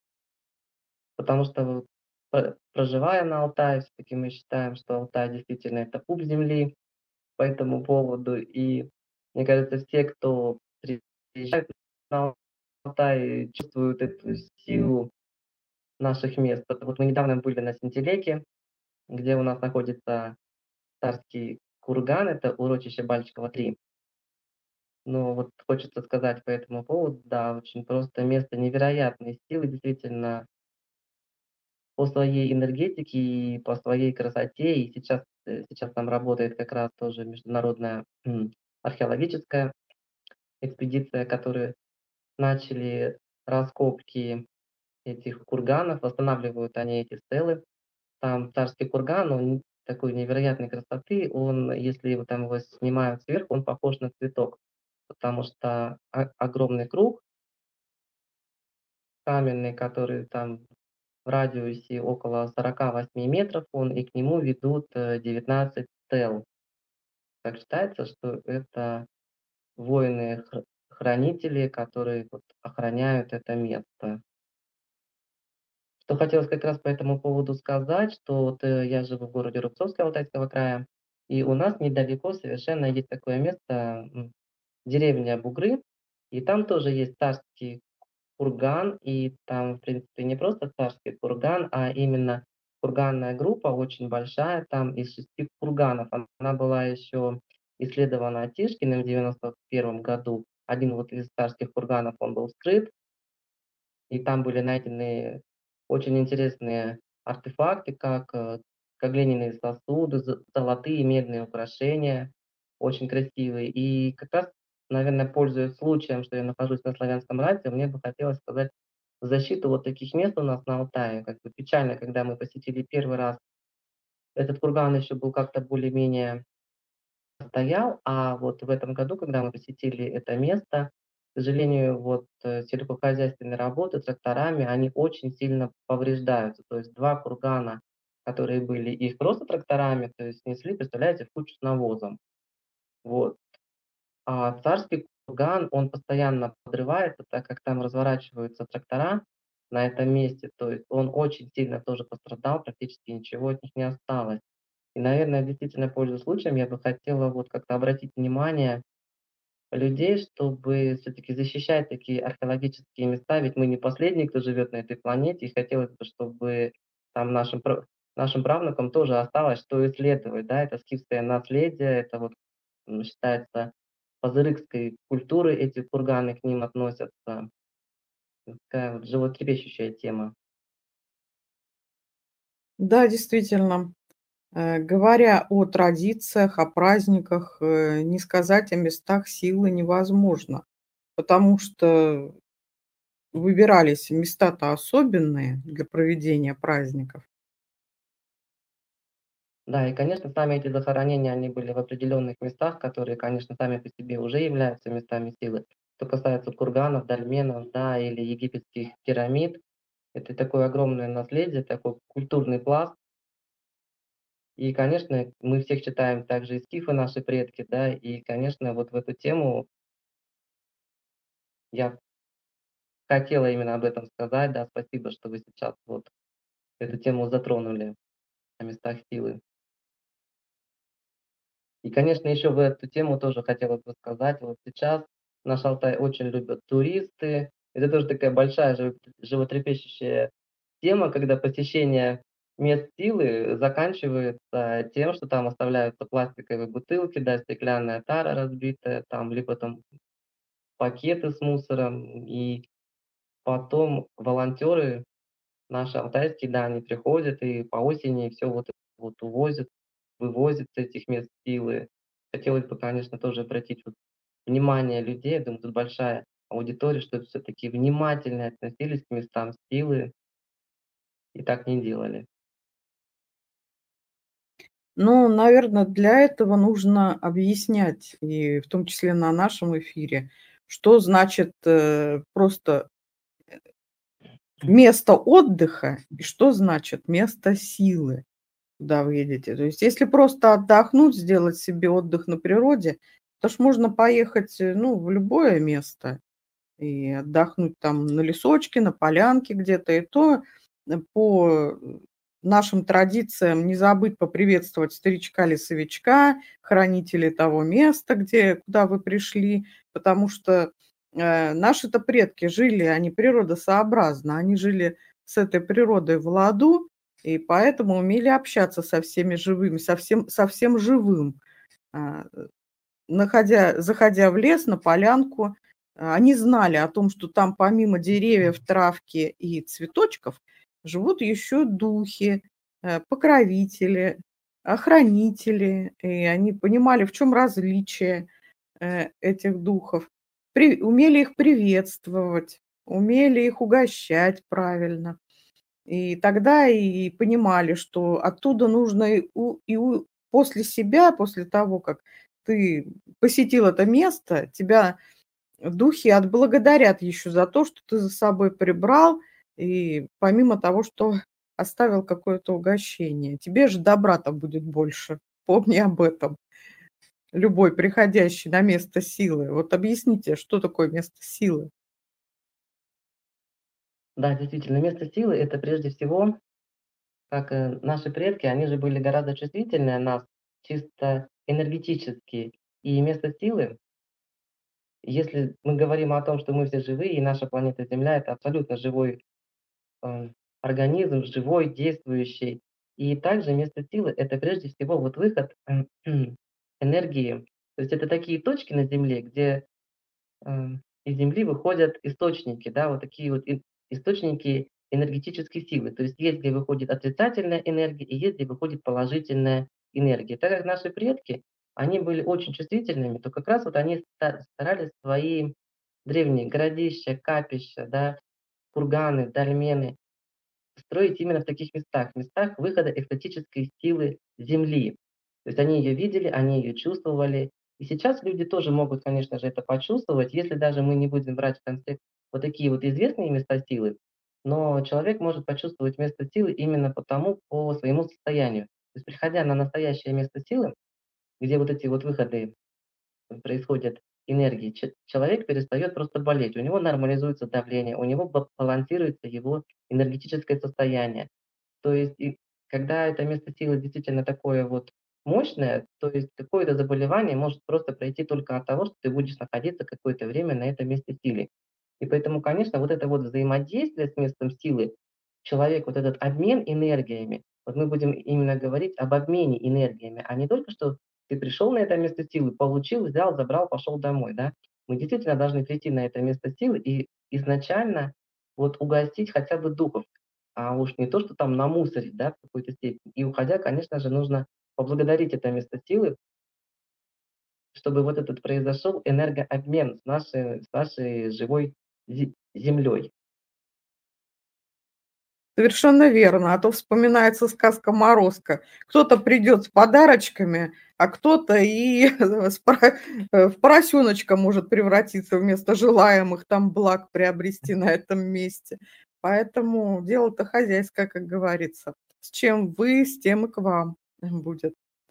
потому что вот проживая на Алтае, все-таки мы считаем, что Алтай действительно это пуп земли по этому поводу. И мне кажется, все, кто приезжает на Алтай, чувствуют эту силу наших мест. Вот мы недавно были на Синтелеке, где у нас находится царский курган, это урочище Бальчикова 3. Но вот хочется сказать по этому поводу, да, очень просто место невероятной силы, действительно, по своей энергетике и по своей красоте. И сейчас там работает как раз тоже международная археологическая экспедиция, которые начали раскопки этих курганов, восстанавливают они эти стелы. Там царский курган, он такой невероятной красоты, он, если его там его снимают сверху, он похож на цветок, потому что огромный круг каменный, который там в радиусе около 48 метров, он, и к нему ведут 19 стел. Так считается, что это воины-хранители, которые вот охраняют это место. Что хотелось как раз по этому поводу сказать, что вот я живу в городе Рубцовске Алтайского края, и у нас недалеко совершенно есть такое место, деревня Бугры, и там тоже есть царский курган, и там, в принципе, не просто царский курган, а именно курганная группа очень большая, там из 6 курганов. Она была еще исследована Тишкиным в 91 году. Один вот из царских курганов, он был вскрыт, и там были найдены очень интересные артефакты, как глиняные сосуды, золотые медные украшения, очень красивые. И как раз, наверное, пользуясь случаем, что я нахожусь на славянском радио, мне бы хотелось сказать в защиту вот таких мест у нас на Алтае. Как бы печально, когда мы посетили первый раз, этот курган еще был как-то более-менее стоял, а вот в этом году, когда мы посетили это место, к сожалению, вот сельскохозяйственные работы тракторами, они очень сильно повреждаются. То есть 2 кургана, которые были, их просто тракторами, то есть снесли, представляете, в кучу с навозом. Вот. А царский курган, он постоянно подрывается, так как там разворачиваются трактора на этом месте. То есть он очень сильно тоже пострадал, практически ничего от них не осталось. И, наверное, действительно, пользуясь случаем, я бы хотела вот как-то обратить внимание людей, чтобы все-таки защищать такие археологические места, ведь мы не последние, кто живет на этой планете, и хотелось бы, чтобы там нашим правнукам тоже осталось что исследовать, да, это скифское наследие, это вот считается пазырыкской культуры, эти курганы к ним относятся, такая вот животрепещущая тема. Да, действительно, говоря о традициях, о праздниках, не сказать о местах силы невозможно, потому что выбирались места-то особенные для проведения праздников. Да, и, конечно, сами эти захоронения, они были в определенных местах, которые, конечно, сами по себе уже являются местами силы. Что касается курганов, дольменов, да, или египетских пирамид, это такое огромное наследие, такой культурный пласт. И, конечно, мы всех читаем также и скифы, наши предки, да, и, конечно, вот в эту тему я хотела именно об этом сказать, да, спасибо, что вы сейчас вот эту тему затронули о местах силы. И, конечно, еще в эту тему тоже хотелось бы сказать. Вот сейчас наш Алтай очень любят туристы. Это тоже такая большая животрепещущая тема, когда посещение мест силы заканчивается тем, что там оставляются пластиковые бутылки, да, стеклянная тара разбитая, там, либо там пакеты с мусором. И потом волонтеры наши алтайские, да, они приходят и по осени все вот, вот увозят, вывозят с этих мест силы. Хотелось бы, конечно, тоже обратить вот внимание людей, я думаю, тут большая аудитория, чтобы все-таки внимательно относились к местам силы и так не делали. Ну, наверное, для этого нужно объяснять, и в том числе на нашем эфире, что значит просто место отдыха и что значит место силы, куда вы едете. То есть если просто отдохнуть, сделать себе отдых на природе, то ж можно поехать, ну, в любое место и отдохнуть там на лесочке, на полянке где-то. И то по нашим традициям не забыть поприветствовать старичка-лесовичка, хранителей того места, куда вы пришли, потому что наши-то предки жили, они природосообразно, они жили с этой природой в ладу, и поэтому умели общаться со всеми живыми, со всем живым. А, заходя в лес, на полянку, они знали о том, что там помимо деревьев, травки и цветочков живут еще духи, покровители, охранители, и они понимали, в чем различие этих духов, умели их приветствовать, умели их угощать правильно. И тогда и понимали, что оттуда нужно после себя, после того, как ты посетил это место, тебя духи отблагодарят еще за то, что ты за собой прибрал, и помимо того, что оставил какое-то угощение. Тебе же добра-то будет больше. Помни об этом. Любой приходящий на место силы. Вот объясните, что такое место силы? Да, действительно, место силы — это прежде всего, как наши предки, они же были гораздо чувствительнее нас, чисто энергетически. И место силы, если мы говорим о том, что мы все живые, и наша планета Земля — это абсолютно живой э, организм, живой, действующий. И также место силы — это прежде всего вот выход энергии. То есть это такие точки на Земле, где из Земли выходят источники, да, вот такие вот источники энергетической силы. То есть есть, где выходит отрицательная энергия, и есть, где выходит положительная энергия. Так как наши предки, они были очень чувствительными, то как раз вот они старались свои древние городища, капища, да, курганы, дольмены строить именно в таких местах, местах выхода экстатической силы Земли. То есть они ее видели, они ее чувствовали. И сейчас люди тоже могут, конечно же, это почувствовать, если даже мы не будем брать в контекст вот такие вот известные места силы, но человек может почувствовать место силы именно по своему состоянию. То есть, приходя на настоящее место силы, где вот эти вот выходы происходят энергии, человек перестает просто болеть, у него нормализуется давление, у него балансируется его энергетическое состояние. То есть, и когда это место силы действительно такое вот мощное, то есть какое-то заболевание может просто пройти только от того, что ты будешь находиться какое-то время на этом месте силы. И поэтому, конечно, вот это вот взаимодействие с местом силы, человек, вот этот обмен энергиями, вот мы будем именно говорить об обмене энергиями, а не только, что ты пришел на это место силы, получил, взял, забрал, пошел домой, да. Мы действительно должны прийти на это место силы и изначально вот угостить хотя бы духов, а уж не то, что там намусорить, да, в какой-то степени. И уходя, конечно же, нужно поблагодарить это место силы, чтобы вот этот произошел энергообмен с нашей живой землей. Совершенно верно. А то вспоминается сказка «Морозко». Кто-то придет с подарочками, а кто-то и в поросеночка может превратиться вместо желаемых там благ приобрести на этом месте. Поэтому дело-то хозяйское, как говорится. С чем вы, с тем и к вам будет.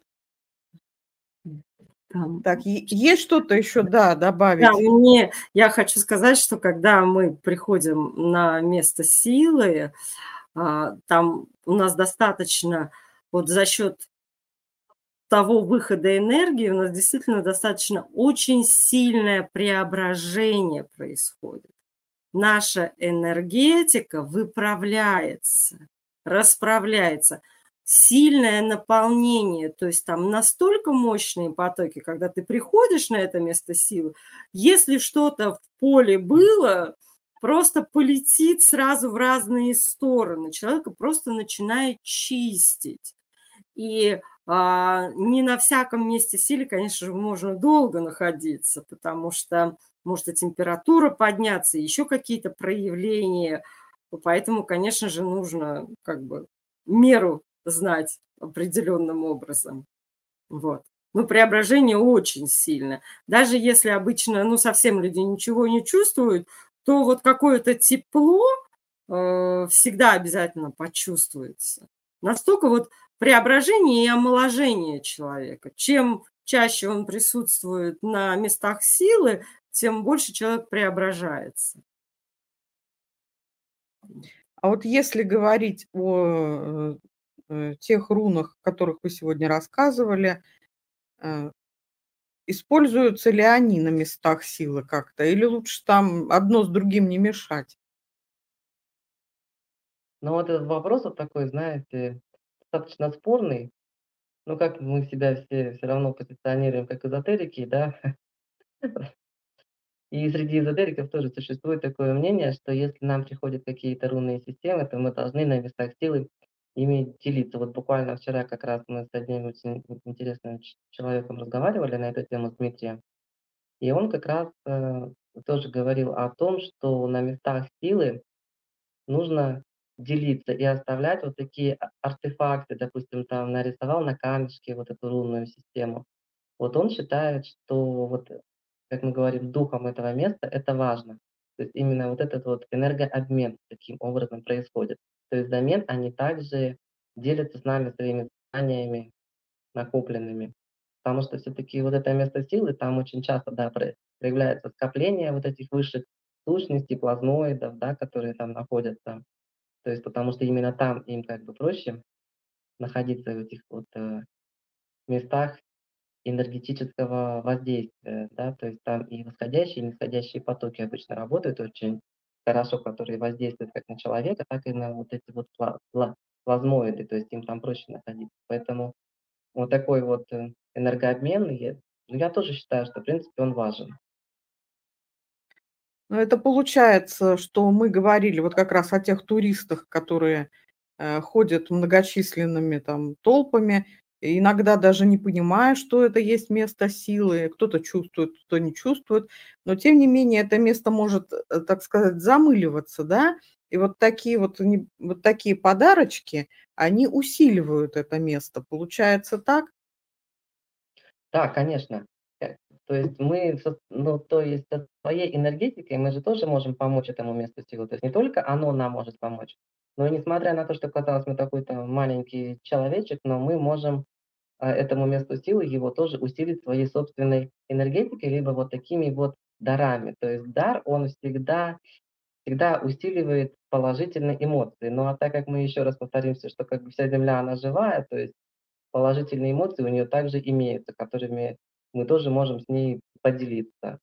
Там, Так, есть что-то еще, да, да, добавить? я хочу сказать, что когда мы приходим на место силы, там у нас достаточно вот за счет того выхода энергии, у нас действительно достаточно очень сильное преображение происходит. Наша энергетика выправляется, расправляется. Сильное наполнение, то есть там настолько мощные потоки, когда ты приходишь на это место силы, если что-то в поле было, просто полетит сразу в разные стороны. Человека просто начинает чистить. И не на всяком месте силы, конечно же, можно долго находиться, потому что может и температура подняться, еще какие-то проявления. Поэтому, конечно же, нужно как бы меру знать определенным образом. Вот. Ну, преображение очень сильно. Даже если обычно, ну, совсем люди ничего не чувствуют, то вот какое-то тепло всегда обязательно почувствуется. Настолько вот преображение и омоложение человека. Чем чаще он присутствует на местах силы, тем больше человек преображается. А вот если говорить о тех рунах, о которых вы сегодня рассказывали, э, используются ли они на местах силы как-то, или лучше там одно с другим не мешать? Но вот этот вопрос вот такой, знаете, достаточно спорный. Ну, как мы себя все равно позиционируем как эзотерики, да, и среди эзотериков тоже существует такое мнение, что если нам приходят какие-то рунные системы, то мы должны на местах силы ими делиться. Вот буквально вчера как раз мы с одним очень интересным человеком разговаривали на эту тему, с Дмитрием, и он как раз тоже говорил о том, что на местах силы нужно делиться и оставлять вот такие артефакты, допустим, там нарисовал на камешке вот эту рунную систему. Вот он считает, что вот, как мы говорим, духом этого места это важно. То есть именно вот этот вот энергообмен таким образом происходит. То есть взамен они также делятся с нами своими знаниями накопленными. Потому что все-таки вот это место силы, там очень часто, да, проявляется скопление вот этих высших сущностей, плазмоидов, да, которые там находятся. То есть потому что именно там им как бы проще находиться в этих вот местах энергетического воздействия, да, то есть там и восходящие, и нисходящие потоки обычно работают очень хорошо, которые воздействуют как на человека, так и на вот эти вот плазмоиды, то есть им там проще находиться. Поэтому вот такой вот энергообмен, я тоже считаю, что в принципе он важен. Но это получается, что мы говорили вот как раз о тех туристах, которые ходят многочисленными там толпами, и иногда даже не понимая, что это есть место силы. Кто-то чувствует, кто не чувствует. Но тем не менее это место может, так сказать, замыливаться, да. И вот такие вот, вот такие подарочки, они усиливают это место. Получается так? Да, конечно. То есть мы, ну, то есть со своей энергетикой мы же тоже можем помочь этому месту силы. То есть не только оно нам может помочь, но и несмотря на то, что, казалось, мы такой-то маленький человечек, но мы можем этому месту силы его тоже усилить своей собственной энергетикой, либо вот такими вот дарами. То есть дар, он всегда усиливает положительные эмоции. Ну а так как мы еще раз повторимся, что как бы вся Земля, она живая, то есть положительные эмоции у нее также имеются, которыми мы тоже можем с ней поделиться.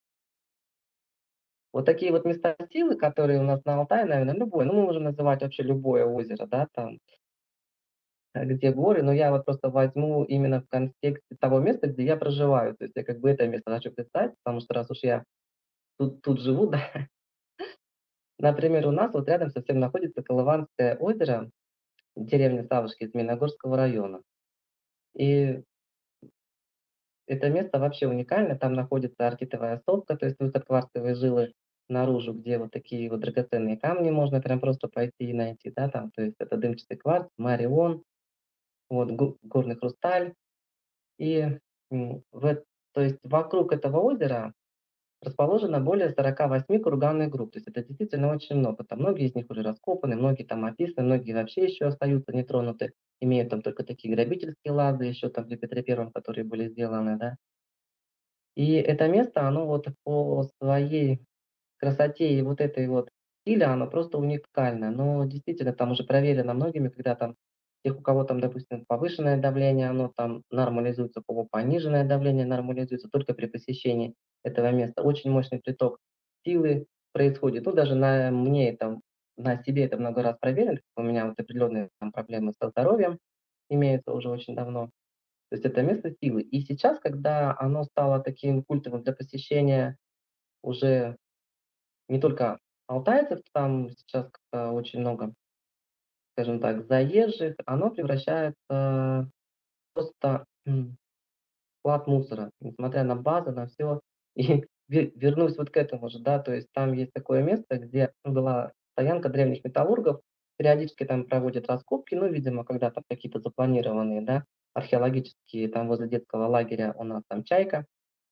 Вот такие вот места силы, которые у нас на Алтае, наверное, любое, ну, мы можем называть вообще любое озеро, да, там, где горы, но я вот просто возьму именно в контексте того места, где я проживаю. То есть я как бы это место хочу представить, потому что раз уж я тут живу, да. Например, у нас вот рядом совсем находится Колыванское озеро, деревня Савушки Змеиногорского района. И это место вообще уникально. Там находится архитовая сопка, то есть выход кварцевой жилы наружу, где вот такие вот драгоценные камни можно прям просто пойти и найти, да, там, то есть это дымчатый кварц, марион, вот горный хрусталь. И то есть вокруг этого озера расположено более 48 курганных групп. То есть это действительно очень много. Там многие из них уже раскопаны, многие там описаны, многие вообще еще остаются нетронуты. Имеют там только такие грабительские лазы еще там при Петре Первом, которые были сделаны, да. И это место, оно вот по своей красоте и вот этой вот силе, оно просто уникальное. Но действительно, там уже проверено многими, когда там тех, у кого там, допустим, повышенное давление, оно там нормализуется, у кого пониженное давление нормализуется только при посещении этого места. Очень мощный приток силы происходит. Ну, даже на мне там, на себе это много раз проверено. У меня вот определенные там проблемы со здоровьем имеются уже очень давно. То есть это место силы. И сейчас, когда оно стало таким культовым для посещения уже не только алтайцев, там сейчас как-то очень много, скажем так, заезжих, оно превращается просто в склад мусора, несмотря на базы, на все. И вернусь вот к этому же, да, то есть там есть такое место, где была стоянка древних металлургов, периодически там проводят раскопки, ну, видимо, когда-то какие-то запланированные, да, археологические, там возле детского лагеря у нас там Чайка.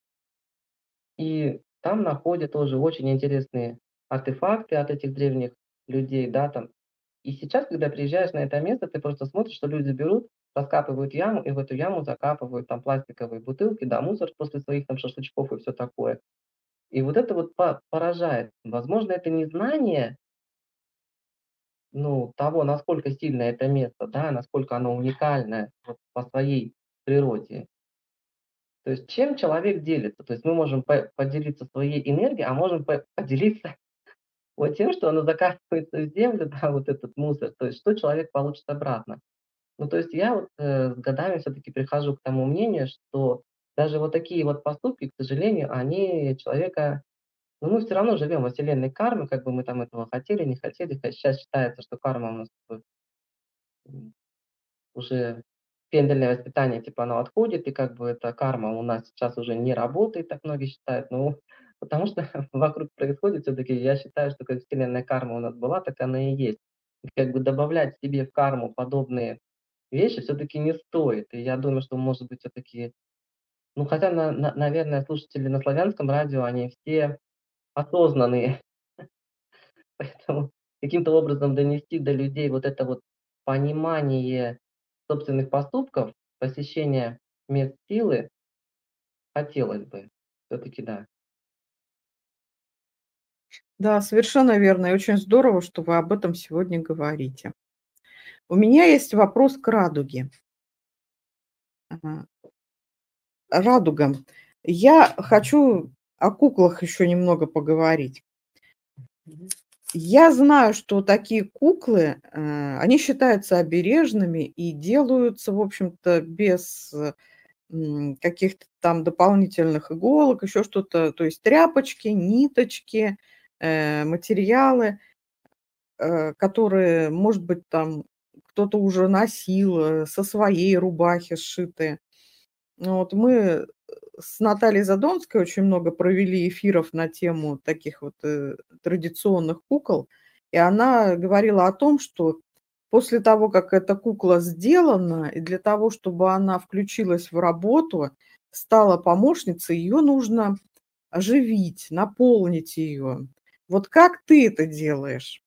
И там находят тоже очень интересные артефакты от этих древних людей, да, там. И сейчас, когда приезжаешь на это место, ты просто смотришь, что люди берут, раскапывают яму, и в эту яму закапывают там пластиковые бутылки, да, мусор после своих там шашлычков и все такое. И вот это вот поражает. Возможно, это не знание, ну, того, насколько сильно это место, да, насколько оно уникальное вот по своей природе. То есть чем человек делится? То есть мы можем поделиться своей энергией, а можем поделиться вот тем, что оно закапывается в землю, да, вот этот мусор. То есть что человек получит обратно. Ну, то есть я вот с годами все-таки прихожу к тому мнению, что даже вот такие вот поступки, к сожалению, они человека... Ну, мы все равно живем во вселенной кармы, как бы мы там этого хотели, не хотели. Сейчас считается, что карма у нас м, уже пендельное воспитание, типа, оно отходит, и как бы эта карма у нас сейчас уже не работает, так многие считают. Ну, потому что вокруг происходит все-таки, я считаю, что как вселенная карма у нас была, так она и есть. И как бы добавлять себе в карму подобные вещи все-таки не стоит. И я думаю, что, может быть, все-таки, ну, хотя, наверное, слушатели на славянском радио, они все осознанные, поэтому каким-то образом донести до людей вот это вот понимание собственных поступков, посещение мест силы хотелось бы. Все-таки да. Да, совершенно верно. И очень здорово, что вы об этом сегодня говорите. У меня есть вопрос к радуге. Ага. Радуга. Я хочу о куклах еще немного поговорить. Я знаю, что такие куклы, они считаются обережными и делаются, в общем-то, без каких-то там дополнительных иголок, еще что-то, то есть тряпочки, ниточки, материалы, которые, может быть, там кто-то уже носил со своей рубахи сшитые. Ну вот мы с Натальей Задонской очень много провели эфиров на тему таких вот традиционных кукол, и она говорила о том, что после того, как эта кукла сделана, и для того, чтобы она включилась в работу, стала помощницей, ее нужно оживить, наполнить ее. Вот как ты это делаешь?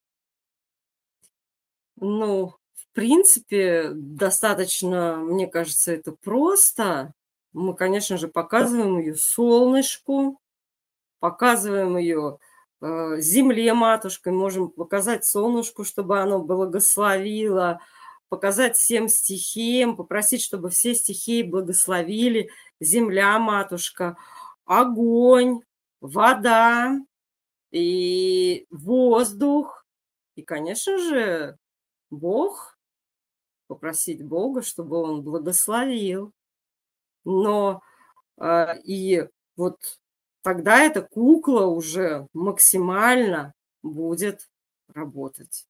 Ну, в принципе, достаточно, мне кажется, это просто. Мы, конечно же, показываем ее солнышку, показываем ее земле матушкой, можем показать солнышку, чтобы оно благословило, показать всем стихиям, попросить, чтобы все стихии благословили, земля матушка, огонь, вода и воздух, и, конечно же, Бог, попросить Бога, чтобы он благословил. Но и вот тогда эта кукла уже максимально будет работать.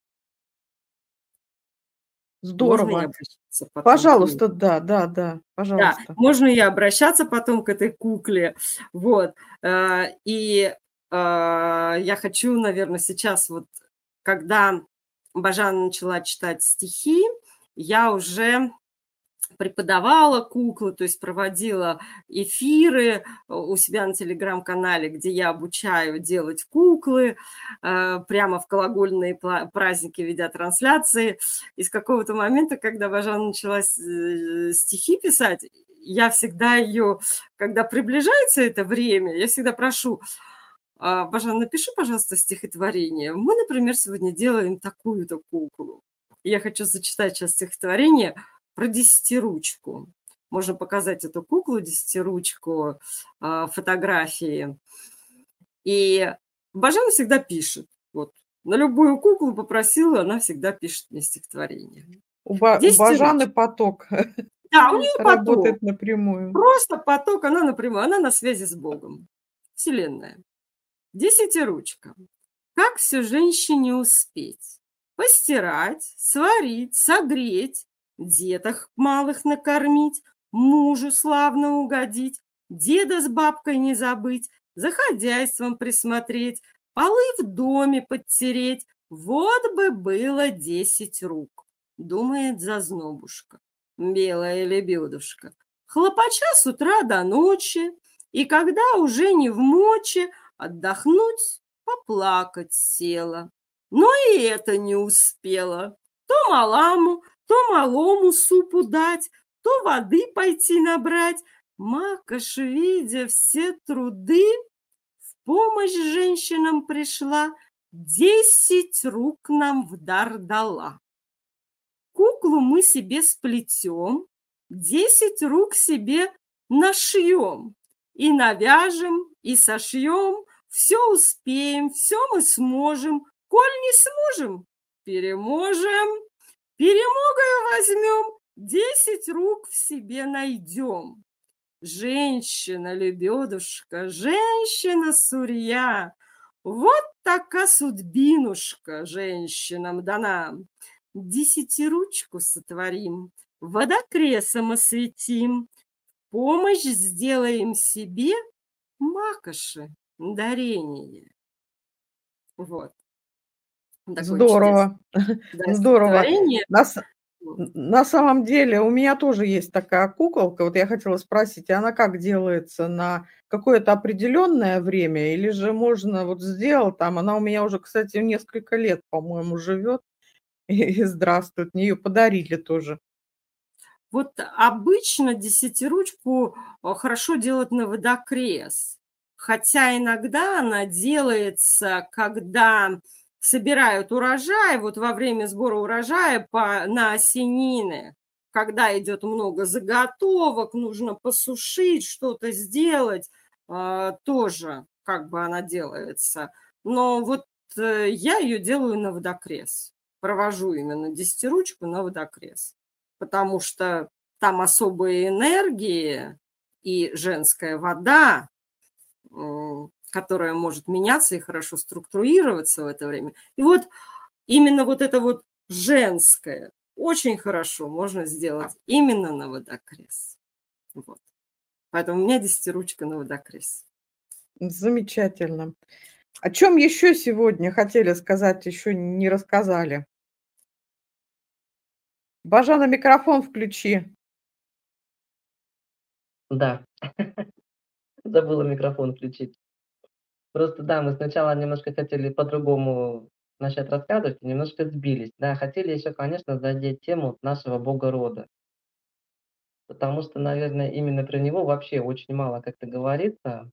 Можно и Здорово. обращаться потом к ней. Пожалуйста, да, Да, пожалуйста. можно и обращаться потом к этой кукле. Вот. И я хочу, наверное, сейчас вот, когда Бажана начала читать стихи, я уже преподавала куклы, то есть проводила эфиры у себя на телеграм-канале, где я обучаю делать куклы, прямо в колокольные праздники ведя трансляции. И с какого-то момента, когда Бажана начала стихи писать, я всегда ее, когда приближается это время, я всегда прошу: Бажана, напиши, пожалуйста, стихотворение. Мы, например, сегодня делаем такую-то куклу. Я хочу зачитать сейчас стихотворение про десятиручку. Можно показать эту куклу, десятиручку, фотографии. И Бажана всегда пишет. Вот. На любую куклу попросила, она всегда пишет мне стихотворение. У Бажаны поток Да, у нее поток. работает напрямую. Просто поток, она напрямую, она на связи с Богом. Вселенная. Десятиручка. Как все женщине успеть? Постирать, сварить, согреть, деток малых накормить, мужу славно угодить, деда с бабкой не забыть, за хозяйством присмотреть, полы в доме подтереть, Вот бы было 10 рук, думает зазнобушка, белая лебедушка, хлопача с утра до ночи, и когда уже не в мочи, отдохнуть, поплакать села. Но и это не успела. То малому супу дать, то воды пойти набрать. Макаш, видя все труды, в помощь женщинам пришла, 10 рук нам в дар дала. Куклу мы себе сплетем, 10 рук себе нашьем, и навяжем, и сошьем, все успеем, все мы сможем. Коль не сможем, переможем, перемогою возьмем, 10 рук в себе найдем. Женщина-лебедушка, женщина-сурья, вот такая судьбинушка женщинам дана. 10-ручку сотворим, водокресом осветим, помощь сделаем себе, макоши, дарение. Вот. Такое Здорово, да, здорово. стихотворение. На самом деле у меня тоже есть такая куколка. Вот я хотела спросить, она как делается, на какое-то определенное время или же можно вот сделал там? Она у меня уже, кстати, несколько лет, по-моему, живет и здравствует. Мне ее подарили тоже. Вот обычно 10-ручку хорошо делать на водокрес, хотя иногда она делается, когда собирают урожай, вот во время сбора урожая на осенины, когда идет много заготовок, нужно посушить, что-то сделать, тоже как бы она делается. Но вот я ее делаю на водокрес, провожу именно 10-ручку на водокрес, потому что там особые энергии и женская вода, которая может меняться и хорошо структурироваться в это время. И вот именно вот это вот женское очень хорошо можно сделать именно на водокрес. Вот. Поэтому у меня 10-ручка на водокрес. Замечательно. О чем еще сегодня хотели сказать, еще не рассказали? Бажана, микрофон включи. Да, забыла микрофон включить. Просто да, мы сначала немножко хотели по-другому начать рассказывать, и немножко сбились. Да, хотели еще, конечно, задеть тему нашего бога рода, потому что, наверное, именно про него вообще очень мало как-то говорится,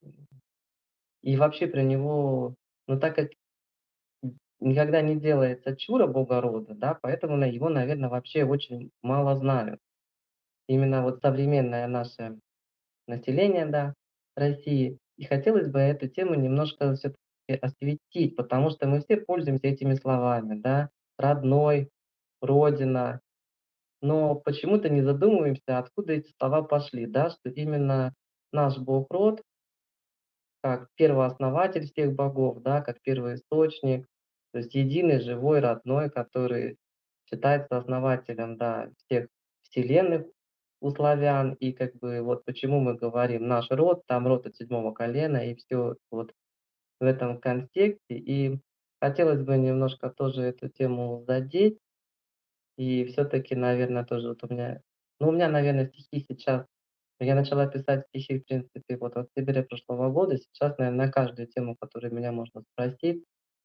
и вообще про него, ну, так как никогда не делается чудо бога рода, да, поэтому на его, наверное, вообще очень мало знают. Именно вот современное наше население, да, России. И хотелось бы эту тему немножко все-таки осветить, потому что мы все пользуемся этими словами, да, родной, родина, но почему-то не задумываемся, откуда эти слова пошли, да, что именно наш Бог род, как первоооснователь всех богов, да, как первоисточник, то есть единый, живой, родной, который считается основателем, да, всех вселенных у славян. И как бы вот почему мы говорим наш род, там род от седьмого колена, и все вот в этом контексте. И хотелось бы немножко тоже эту тему задеть. И все-таки, наверное, тоже вот у меня, ну, у меня, наверное, стихи сейчас, я начала писать стихи, в принципе, вот в октябре прошлого года. Сейчас, наверное, на каждую тему, которую меня можно спросить,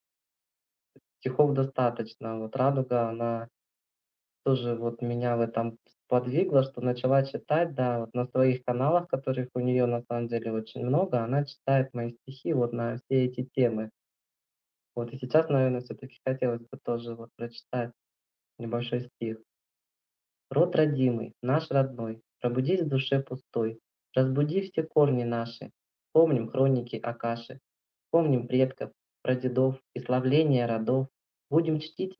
стихов достаточно. Вот «Радуга», она тоже вот меня в этом сподвигла, что начала читать, да, вот на своих каналах, которых у нее на самом деле очень много, она читает мои стихи вот на все эти темы. Вот и сейчас, наверное, все-таки хотелось бы тоже вот прочитать небольшой стих. Род родимый, наш родной, пробудись в душе пустой, разбуди все корни наши, помним хроники Акаши, помним предков, прадедов и славления родов, будем чтить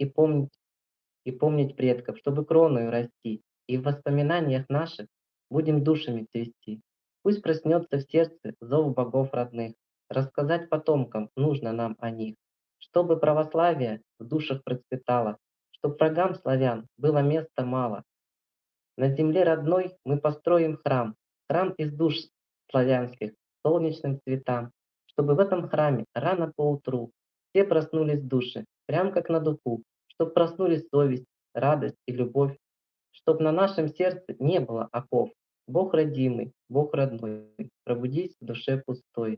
и помнить предков, чтобы кроною расти, и в воспоминаниях наших будем душами цвести. Пусть проснется в сердце зов богов родных, рассказать потомкам нужно нам о них, чтобы православие в душах процветало, чтоб врагам славян было места мало, на земле родной мы построим храм, храм из душ славянских, солнечным цветам, чтобы в этом храме рано поутру все проснулись души, прям как на духу, чтоб проснулись совесть, радость и любовь, чтоб на нашем сердце не было оков. Бог родимый, Бог родной, пробудись в душе пустой.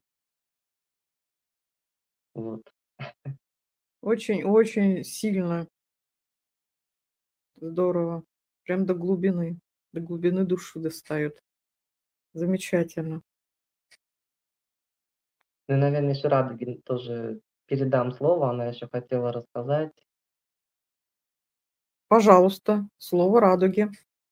Вот. Очень-очень сильно. Здорово. Прям до глубины души достает. Замечательно. Ну и, наверное, еще Радуге тоже передам слово, она еще хотела рассказать. Пожалуйста, слово радуги.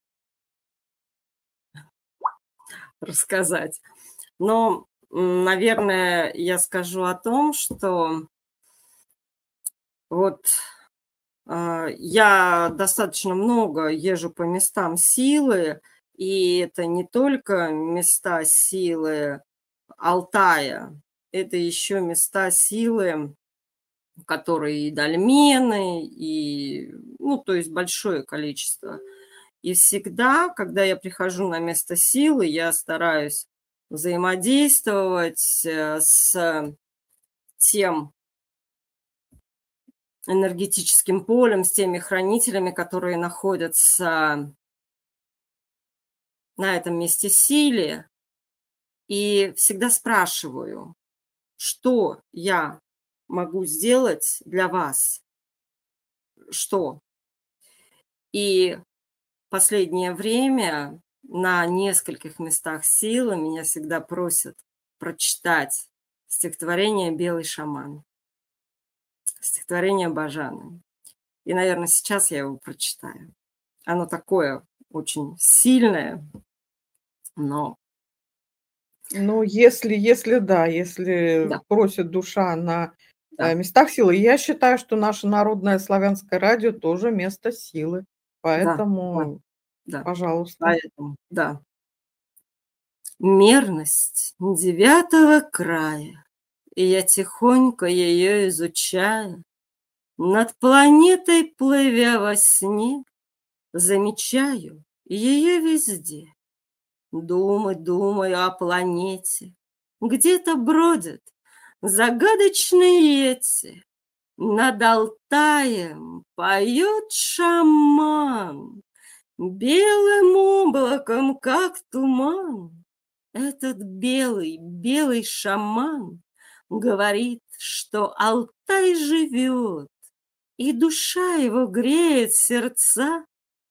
Рассказать. Но, наверное, я скажу о том, что вот я достаточно много езжу по местам силы, и это не только места силы Алтая, это еще места силы, которые и дольмены, и, ну, то есть большое количество. И всегда, когда я прихожу на место силы, я стараюсь взаимодействовать с тем энергетическим полем, с теми хранителями, которые находятся на этом месте силы. И всегда спрашиваю, что я могу сделать для вас? Что? И последнее время на нескольких местах силы меня всегда просят прочитать стихотворение «Белый шаман», стихотворение Бажаны. И, наверное, сейчас я его прочитаю. Оно такое очень сильное, но... Ну, если Да. просит душа на Да. местах силы, я считаю, что наше народное славянское радио тоже место силы. Поэтому, Да. пожалуйста. Поэтому, да. Мерность 9-го края, и я тихонько ее изучаю, над планетой плывя во сне, замечаю ее везде. Думаю о планете, где-то бродят загадочные эти. Над Алтаем поет шаман, белым облаком, как туман. Этот белый шаман говорит, что Алтай живет, и душа его греет сердца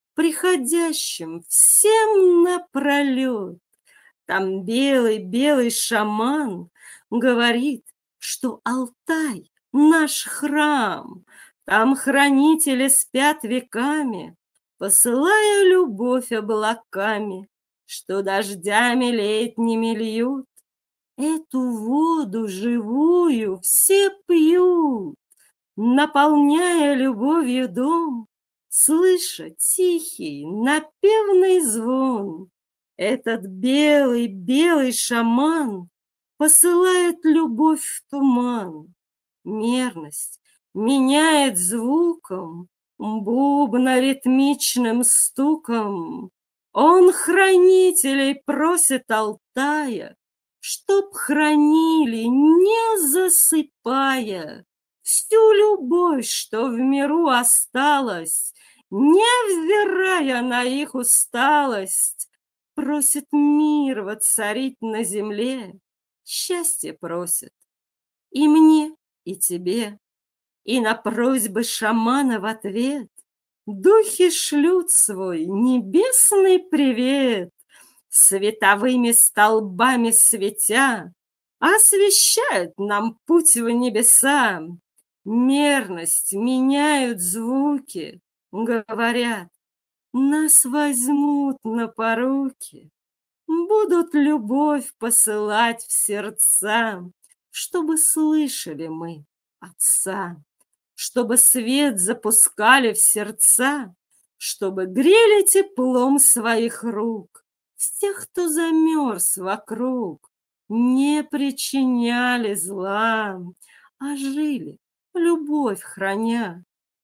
приходящим всем напролет. Там белый шаман говорит, что Алтай — наш храм, там хранители спят веками, посылая любовь облаками, что дождями летними льют. Эту воду живую все пьют, наполняя любовью дом, слыша тихий напевный звон. Этот белый шаман посылает любовь в туман. Мерность меняет звуком, бубна ритмичным стуком. Он хранителей просит Алтая, чтоб хранили, не засыпая, всю любовь, что в миру осталась, невзирая на их усталость. Просит мир воцарить на земле, счастье просит и мне, и тебе. И на просьбы шамана в ответ духи шлют свой небесный привет, световыми столбами светя, освещают нам путь в небеса. Мерность меняют звуки, говорят, нас возьмут на поруки, будут любовь посылать в сердца, чтобы слышали мы Отца, чтобы свет запускали в сердца, чтобы грели теплом своих рук всех, кто замерз вокруг, не причиняли зла, а жили, любовь храня,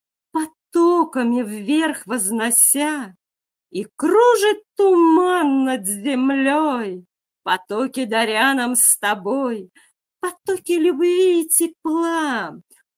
потоками вверх вознося, и кружит туман над землей, потоки даря нам с тобой, потоки любви и тепла,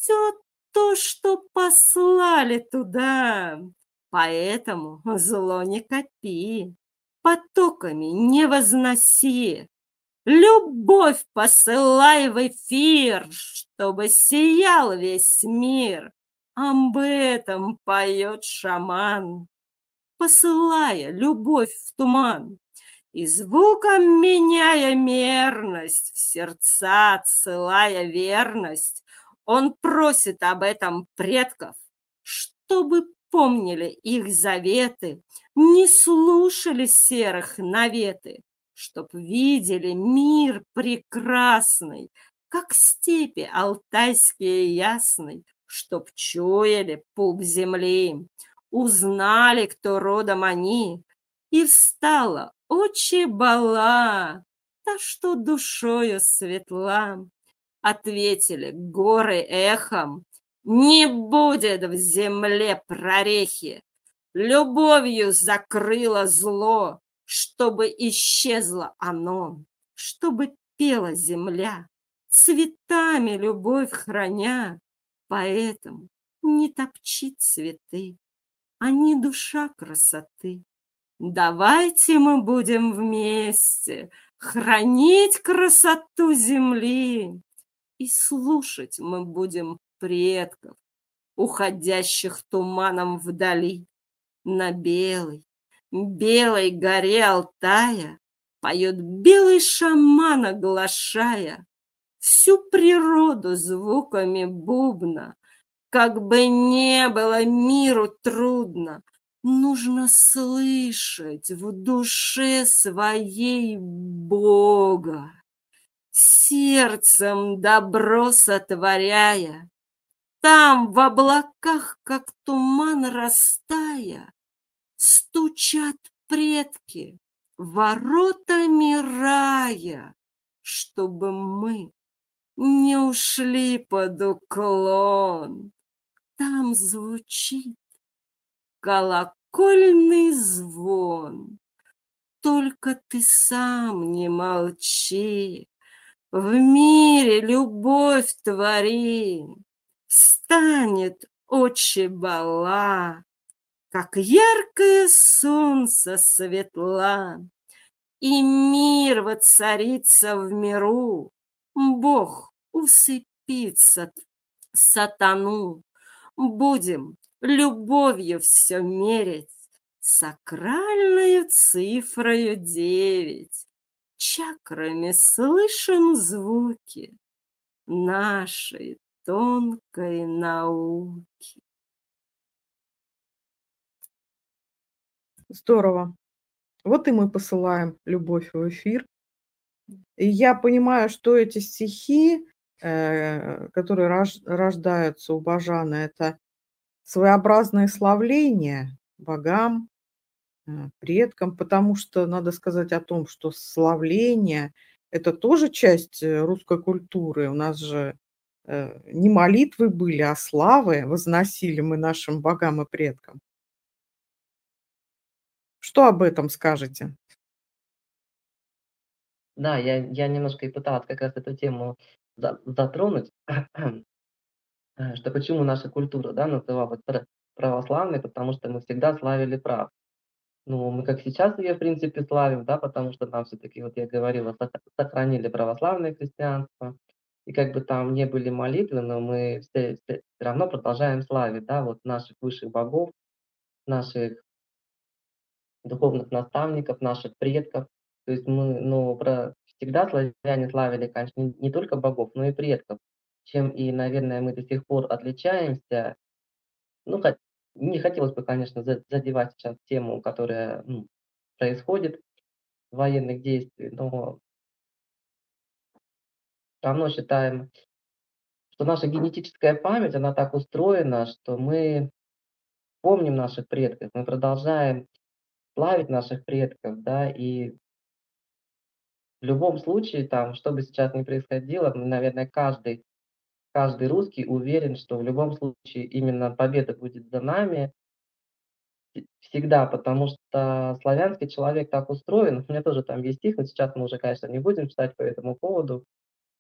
все то, что послали туда. Поэтому зло не копи, потоками не возноси. Любовь посылай в эфир, чтобы сиял весь мир. Об этом поет шаман, посылая любовь в туман. И звуком меняя мерность, в сердца отсылая верность, он просит об этом предков, чтобы помнили их заветы, не слушали серых наветы, чтоб видели мир прекрасный, как степи алтайские ясный, чтоб чуяли пуп земли, узнали, кто родом они, и встала очи бала, та, что душою светла. Ответили горы эхом, не будет в земле прорехи. Любовью закрыло зло, чтобы исчезло оно, чтобы пела земля, цветами любовь храня. Поэтому не топчи цветы, они душа красоты. Давайте мы будем вместе хранить красоту земли, и слушать мы будем предков, уходящих туманом вдали. На белой, белой горе Алтая поет белый шаман, оглашая всю природу звуками бубна. Как бы не было миру трудно, нужно слышать в душе своей Бога, сердцем добро сотворяя. Там в облаках, как туман растая, стучат предки воротами рая, чтобы мы не ушли под уклон. Там звучит колокольный звон. Только ты сам не молчи, в мире любовь твори. Станет очи бала, как яркое солнце светла, и мир воцарится в миру. Бог усыпит сатану. Будем любовью все мерить, сакральную цифрою 9. Чакрами слышим звуки нашей тонкой науки. Здорово. Вот и мы посылаем любовь в эфир. И я понимаю, что эти стихи, которые рождаются у Бажана, это своеобразное славление богам, предкам, потому что надо сказать о том, что славление– это тоже часть русской культуры. У нас же не молитвы были, а славы возносили мы нашим богам и предкам. Что об этом скажете? Да, я немножко и пыталась как раз эту тему затронуть, что почему наша культура, да, называлась православной, потому что мы всегда славили прав. Ну, мы как сейчас ее, в принципе, славим, да, потому что нам все-таки, вот я говорила, сохранили православное христианство, и как бы там не были молитвы, но мы все равно продолжаем славить, да, вот наших высших богов, наших духовных наставников, наших предков. То есть мы, ну, всегда славяне славили, конечно, не только богов, но и предков, чем и, наверное, мы до сих пор отличаемся. Ну, не хотелось бы, конечно, задевать сейчас тему, которая происходит, военных действий, но всё равно считаем, что наша генетическая память, она так устроена, что мы помним наших предков, мы продолжаем славить наших предков, да, и в любом случае, там, что бы сейчас ни происходило, наверное, каждый русский уверен, что в любом случае именно победа будет за нами всегда, потому что славянский человек так устроен. У меня тоже там есть стих, но сейчас мы уже, конечно, не будем читать по этому поводу.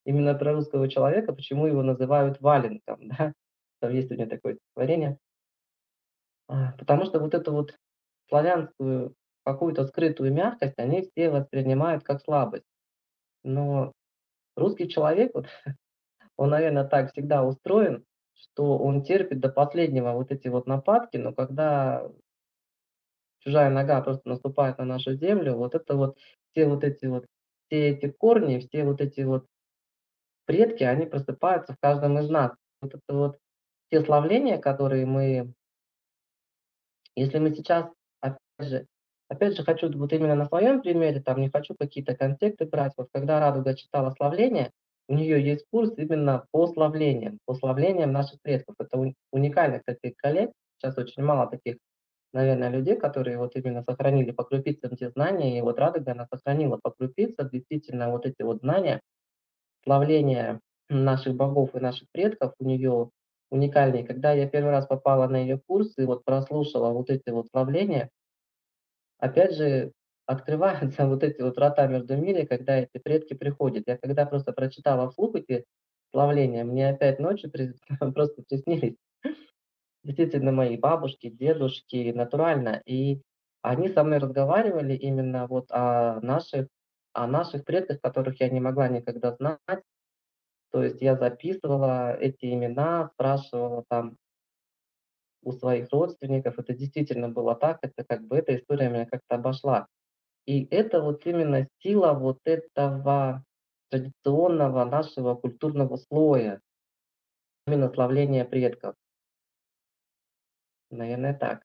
именно про русского человека, почему его называют валенком, да. Там есть у меня такое стихотворение. Потому что вот эту вот славянскую какую-то скрытую мягкость они все воспринимают как слабость. Но русский человек, вот, он, наверное, так всегда устроен, что он терпит до последнего вот эти вот нападки, но когда чужая нога просто наступает на нашу землю, вот это вот все эти корни, все вот эти вот предки, они просыпаются в каждом из нас. Вот это вот те славления, которые мы, если мы сейчас, опять же хочу вот именно на своем примере, там не хочу какие-то контексты брать. Вот когда Радуга читала славление, у нее есть курс именно по славлениям наших предков. Это уникальный, кстати, коллег. Сейчас очень мало таких, наверное, людей, которые вот именно сохранили по крупицам те знания. И вот Радуга, она сохранила по крупицам действительно вот эти вот знания, славления наших богов и наших предков у нее уникальные. Когда я первый раз попала на ее курс и вот прослушала вот эти вот славления, опять же, открываются вот эти вот врата между мире, когда эти предки приходят. Я когда просто прочитала вслух эти славления, мне опять ночью просто приснились действительно мои бабушки, дедушки, натурально. И они со мной разговаривали именно вот о наших предках, которых я не могла никогда знать. То есть я записывала эти имена, спрашивала там у своих родственников. Это действительно было так, это как бы эта история меня как-то обошла. И это вот именно сила вот этого традиционного нашего культурного слоя, именно славления предков. Наверное, так.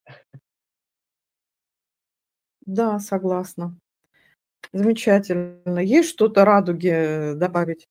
Да, согласна. Замечательно. Есть что-то Радуге добавить?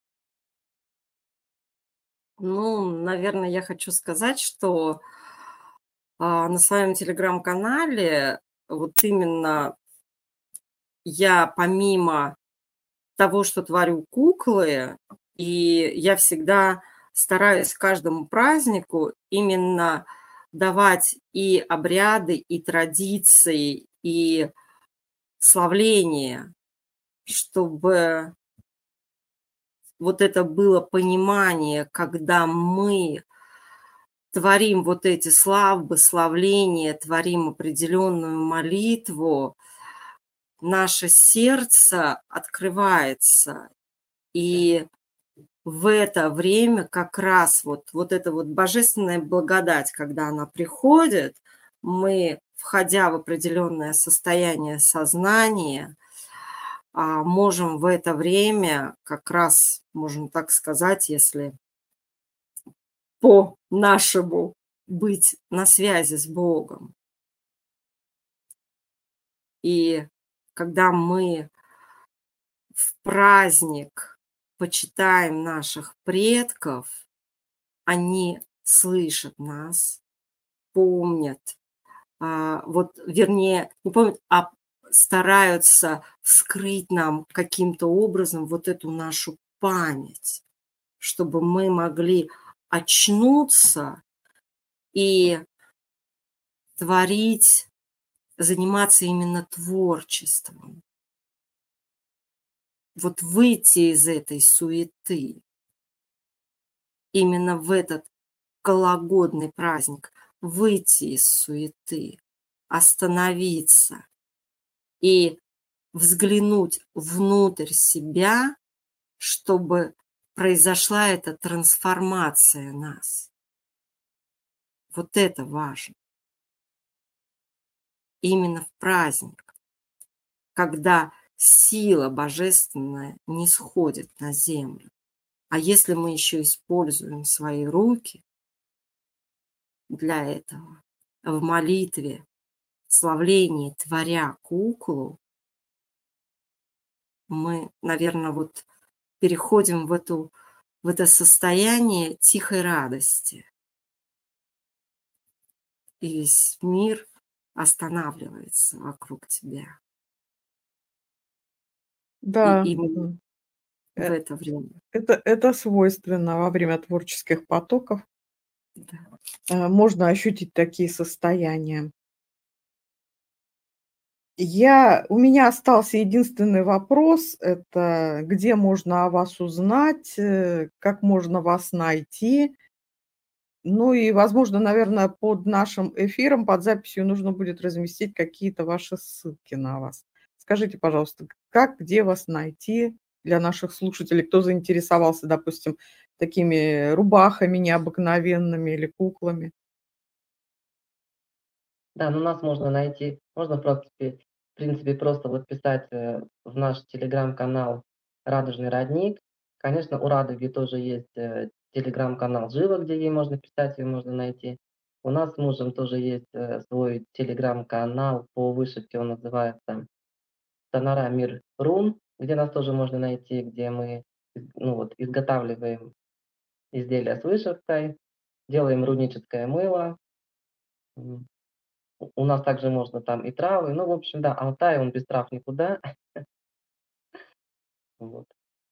Ну, наверное, я хочу сказать, что на своем телеграм-канале вот именно я помимо того, что творю куклы, и я всегда стараюсь каждому празднику именно давать и обряды, и традиции, и славление, чтобы вот это было понимание, когда мы творим вот эти славы, славления, творим определенную молитву, наше сердце открывается, и в это время как раз вот эта вот божественная благодать, когда она приходит, мы, входя в определенное состояние сознания, можем в это время как раз, можно так сказать, если по-нашему быть на связи с Богом. И когда мы в праздник почитаем наших предков, они слышат нас, помнят, вот вернее, не помнят, а стараются вскрыть нам каким-то образом вот эту нашу память, чтобы мы могли очнуться и творить, заниматься именно творчеством. Вот выйти из этой суеты именно в этот кологодный праздник, выйти из суеты, остановиться и взглянуть внутрь себя, чтобы произошла эта трансформация нас. Вот это важно. Именно в праздник, когда сила божественная не сходит на землю. А если мы еще используем свои руки для этого, в молитве, славлении, творя куклу, мы, наверное, вот переходим в это состояние тихой радости. И весь мир останавливается вокруг тебя. Да, И именно в э, это время. это свойственно во время творческих потоков. Да. Можно ощутить такие состояния. У меня остался единственный вопрос. Это где можно о вас узнать, как можно вас найти? Ну и, возможно, наверное, под нашим эфиром, под записью нужно будет разместить какие-то ваши ссылки на вас. Скажите, пожалуйста, как, где вас найти для наших слушателей, кто заинтересовался, допустим, такими рубахами необыкновенными или куклами? Да, ну нас можно найти, можно в принципе, просто вот писать в наш телеграм-канал «Радужный родник». Конечно, у Радуги тоже есть телеграм-канал «Живо», где ей можно писать, ее можно найти. У нас с мужем тоже есть свой телеграм-канал по вышивке, он называется «Тонара Мир Рун», где нас тоже можно найти, где мы ну, вот, изготавливаем изделия с вышивкой, делаем руническое мыло. У нас также можно там и травы. Ну, в общем, да, Алтай, он без трав никуда. Вот.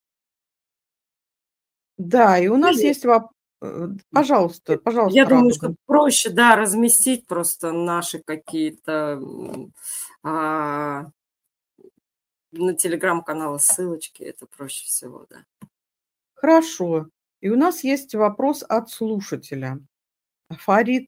Да, и у Ну, нас есть пожалуйста, я пожалуйста, думаю, что Радуга. проще, да, разместить просто наши какие-то а, на телеграм-каналы ссылочки. Это проще всего, да. Хорошо. И у нас есть вопрос от слушателя. Фарид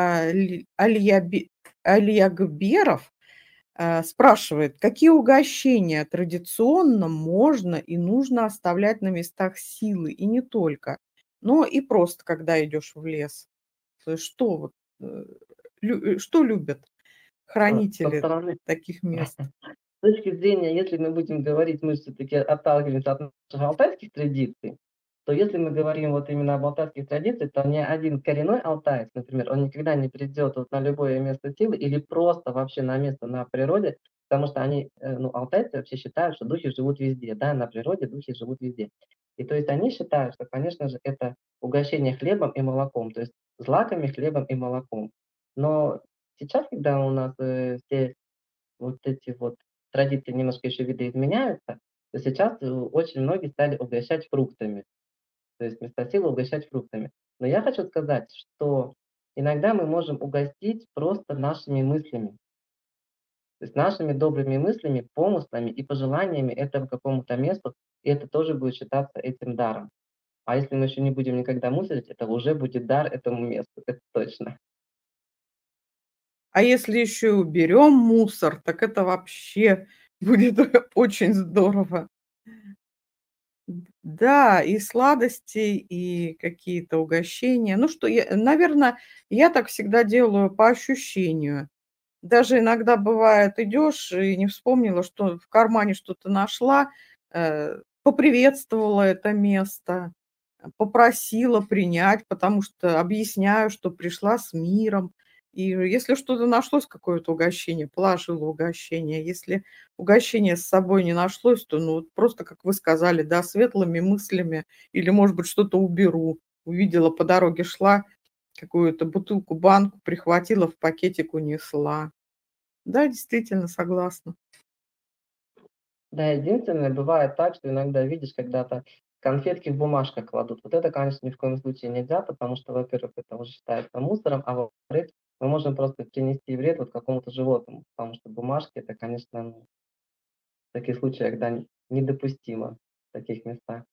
Алиягберов спрашивает, какие угощения традиционно можно и нужно оставлять на местах силы, и не только, но и просто, когда идешь в лес? То есть что, вот, что любят Со хранители стороны, таких мест? с точки зрения, если мы будем говорить, мы все-таки отталкиваемся от наших алтайских традиций, то если мы говорим вот именно об алтайских традициях, то ни один коренной алтаец, например, он никогда не придет вот на любое место силы или просто вообще на место на природе, потому что они, ну, алтайцы вообще считают, что духи живут везде, да, на природе духи живут везде. И то есть они считают, что, конечно же, это угощение хлебом и молоком, то есть злаками, хлебом и молоком. Но сейчас, когда у нас все вот эти вот традиции немножко еще видоизменяются, то сейчас очень многие стали угощать фруктами, то есть вместо силы угощать фруктами. Но я хочу сказать, что иногда мы можем угостить просто нашими мыслями, то есть нашими добрыми мыслями, помыслами и пожеланиями этого какому-то месту, и это тоже будет считаться этим даром. А если мы еще не будем никогда мыслить, это уже будет дар этому месту, это точно. А если еще и уберем мусор, так это вообще будет очень здорово. Да, и сладости, и какие-то угощения. Ну что, наверное, я так всегда делаю по ощущению. Даже иногда бывает, идешь и не вспомнила, что в кармане что-то нашла, поприветствовала это место, попросила принять, потому что объясняю, что пришла с миром. И если что-то нашлось, какое-то угощение, положила угощение. Если угощение с собой не нашлось, то, ну, вот просто, как вы сказали, да, светлыми мыслями или, может быть, что-то уберу. Увидела по дороге, шла, какую-то бутылку, банку прихватила, в пакетик унесла. Да, действительно, согласна. Да, единственное, бывает так, что иногда видишь, когда-то конфетки в бумажках кладут. Вот это, конечно, ни в коем случае нельзя, потому что, во-первых, это уже считается мусором, а во-вторых, мы можем просто принести вред вот какому-то животному, потому что бумажки это, конечно, ну, в таких случаях, да, недопустимо в таких местах.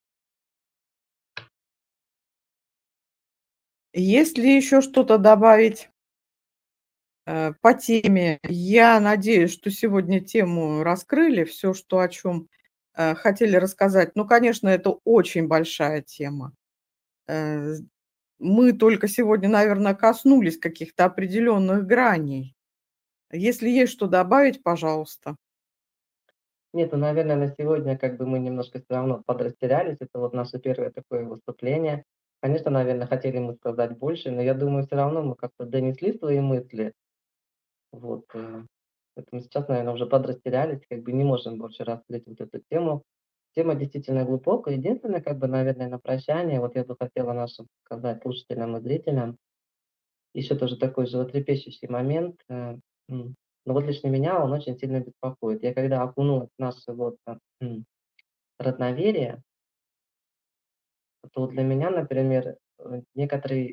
Есть ли еще что-то добавить по теме? Я надеюсь, что сегодня тему раскрыли, все, что о чем хотели рассказать. Ну, конечно, это очень большая тема. Э, Мы только сегодня, наверное, коснулись каких-то определенных граней. Если есть что добавить, пожалуйста. Нет, ну, наверное, на сегодня как бы мы немножко все равно подрастерялись. Это вот наше первое такое выступление. Конечно, наверное, хотели мы сказать больше, но я думаю, все равно мы как-то донесли свои мысли. Вот, поэтому сейчас, наверное, уже подрастерялись, как бы не можем больше раскрыть вот эту тему. Тема действительно глубокая. Единственное, как бы, наверное, на прощание, вот я бы хотела нашим сказать слушателям и зрителям, еще тоже такой животрепещущий момент. Но вот лично меня он очень сильно беспокоит. Я когда окунулась в наше вот родноверие, то вот для меня, например, некоторый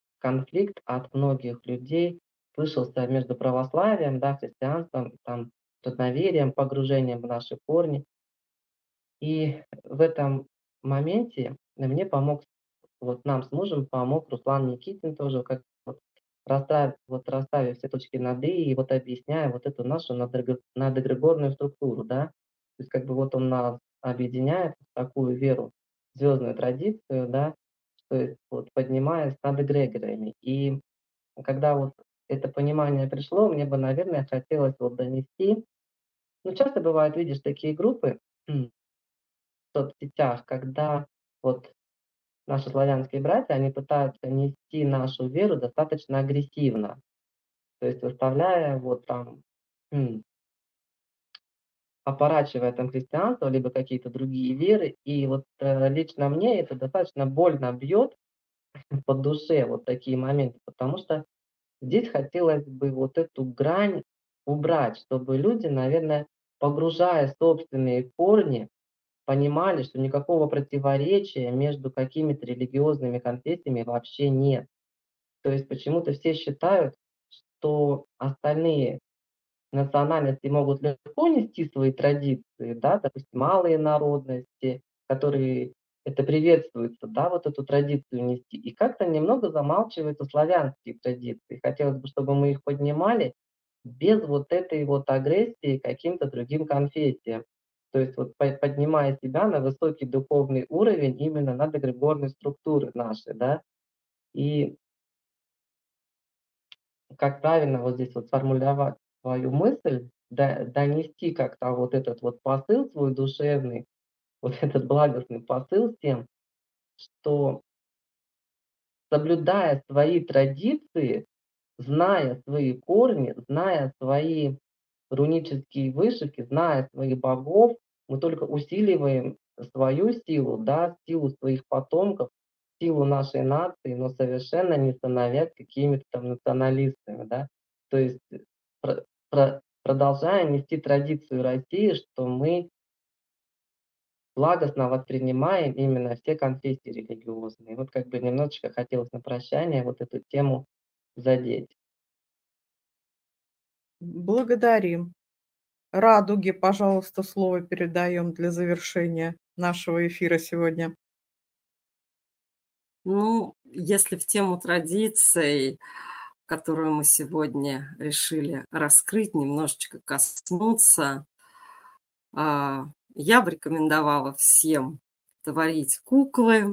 конфликт от многих людей слышался между православием, да, христианством, там, доверием, погружением в наши корни. И в этом моменте мне помог, вот нам с мужем помог Руслан Никитин тоже, как вот расставив все точки над «и», и вот объясняя вот эту нашу надэгрегорную структуру, да. То есть как бы вот он нас объединяет в такую веру, звездную традицию, да, что есть вот поднимаясь над эгрегорами. И когда вот это понимание пришло, мне бы, наверное, хотелось вот донести. Ну, часто бывает, видишь, такие группы в соцсетях, когда вот наши славянские братья, они пытаются нести нашу веру достаточно агрессивно. То есть выставляя вот там, м, опорачивая там христианство, либо какие-то другие веры. И вот лично мне это достаточно больно бьет по душе вот такие моменты, потому что здесь хотелось бы вот эту грань убрать, чтобы люди, наверное, погружая собственные корни, понимали, что никакого противоречия между какими-то религиозными конфессиями вообще нет. То есть почему-то все считают, что остальные национальности могут легко нести свои традиции, да, допустим, малые народности, которые это приветствуется, да, вот эту традицию нести, и как-то немного замалчиваются славянские традиции. Хотелось бы, чтобы мы их поднимали без вот этой вот агрессии к каким-то другим конфессиям. То есть вот поднимая себя на высокий духовный уровень именно над эгрегорной структуры нашей, да. И как правильно вот здесь вот сформулировать свою мысль, донести как-то вот этот вот посыл свой душевный, вот этот благостный посыл всем, что соблюдая свои традиции, зная свои корни, зная свои рунические вышивки, зная своих богов, мы только усиливаем свою силу, да, силу своих потомков, силу нашей нации, но совершенно не становясь какими-то там националистами, да. То есть продолжая нести традицию России, что мы благостно воспринимаем именно все конфессии религиозные. Вот как бы немножечко хотелось на прощание вот эту тему задеть. Благодарим. Радуге, пожалуйста, слово передаем для завершения нашего эфира сегодня. Ну, если в тему традиций, которую мы сегодня решили раскрыть, немножечко коснуться, я бы рекомендовала всем творить куклы,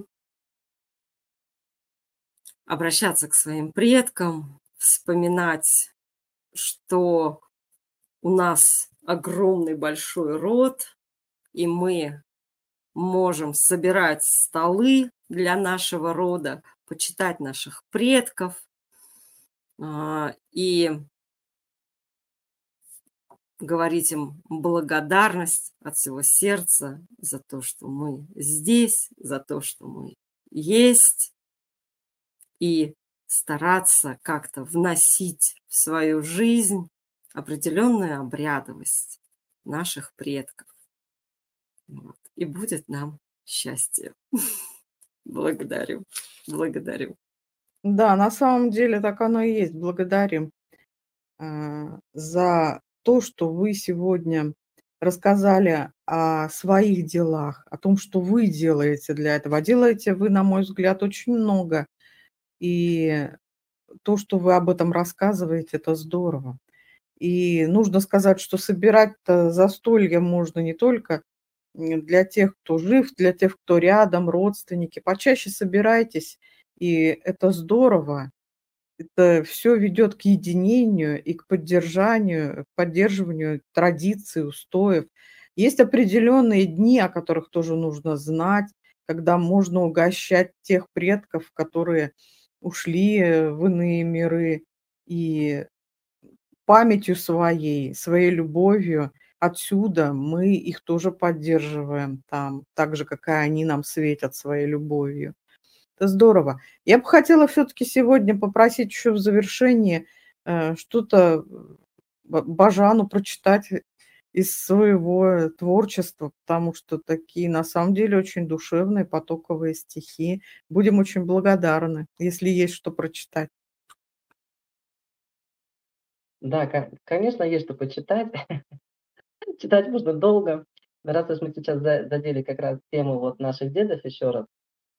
обращаться к своим предкам, вспоминать, что у нас огромный большой род, и мы можем собирать столы для нашего рода, почитать наших предков и говорить им благодарность от всего сердца за то, что мы здесь, за то, что мы есть, и стараться как-то вносить в свою жизнь определенную обрядовость наших предков. Вот. И будет нам счастье. Благодарю. Благодарю. Да, на самом деле так оно и есть. Благодарим за то, что вы сегодня рассказали о своих делах, о том, что вы делаете для этого. А делаете вы, на мой взгляд, очень много. И то, что вы об этом рассказываете, это здорово. И нужно сказать, что собирать-то застолье можно не только для тех, кто жив, для тех, кто рядом, родственники. Почаще собирайтесь, и это здорово. Это все ведет к единению и к поддержанию, к поддерживанию традиций, устоев. Есть определенные дни, о которых тоже нужно знать, когда можно угощать тех предков, которые ушли в иные миры, и памятью своей, своей любовью отсюда мы их тоже поддерживаем там, так же, как и они нам светят своей любовью. Это здорово. Я бы хотела все-таки сегодня попросить еще в завершении что-то Бажану прочитать из своего творчества, потому что такие на самом деле очень душевные, потоковые стихи. Будем очень благодарны, если есть что прочитать. Да, конечно, есть что почитать. читать можно долго. Но раз уж мы сейчас задели как раз тему вот наших дедов еще раз,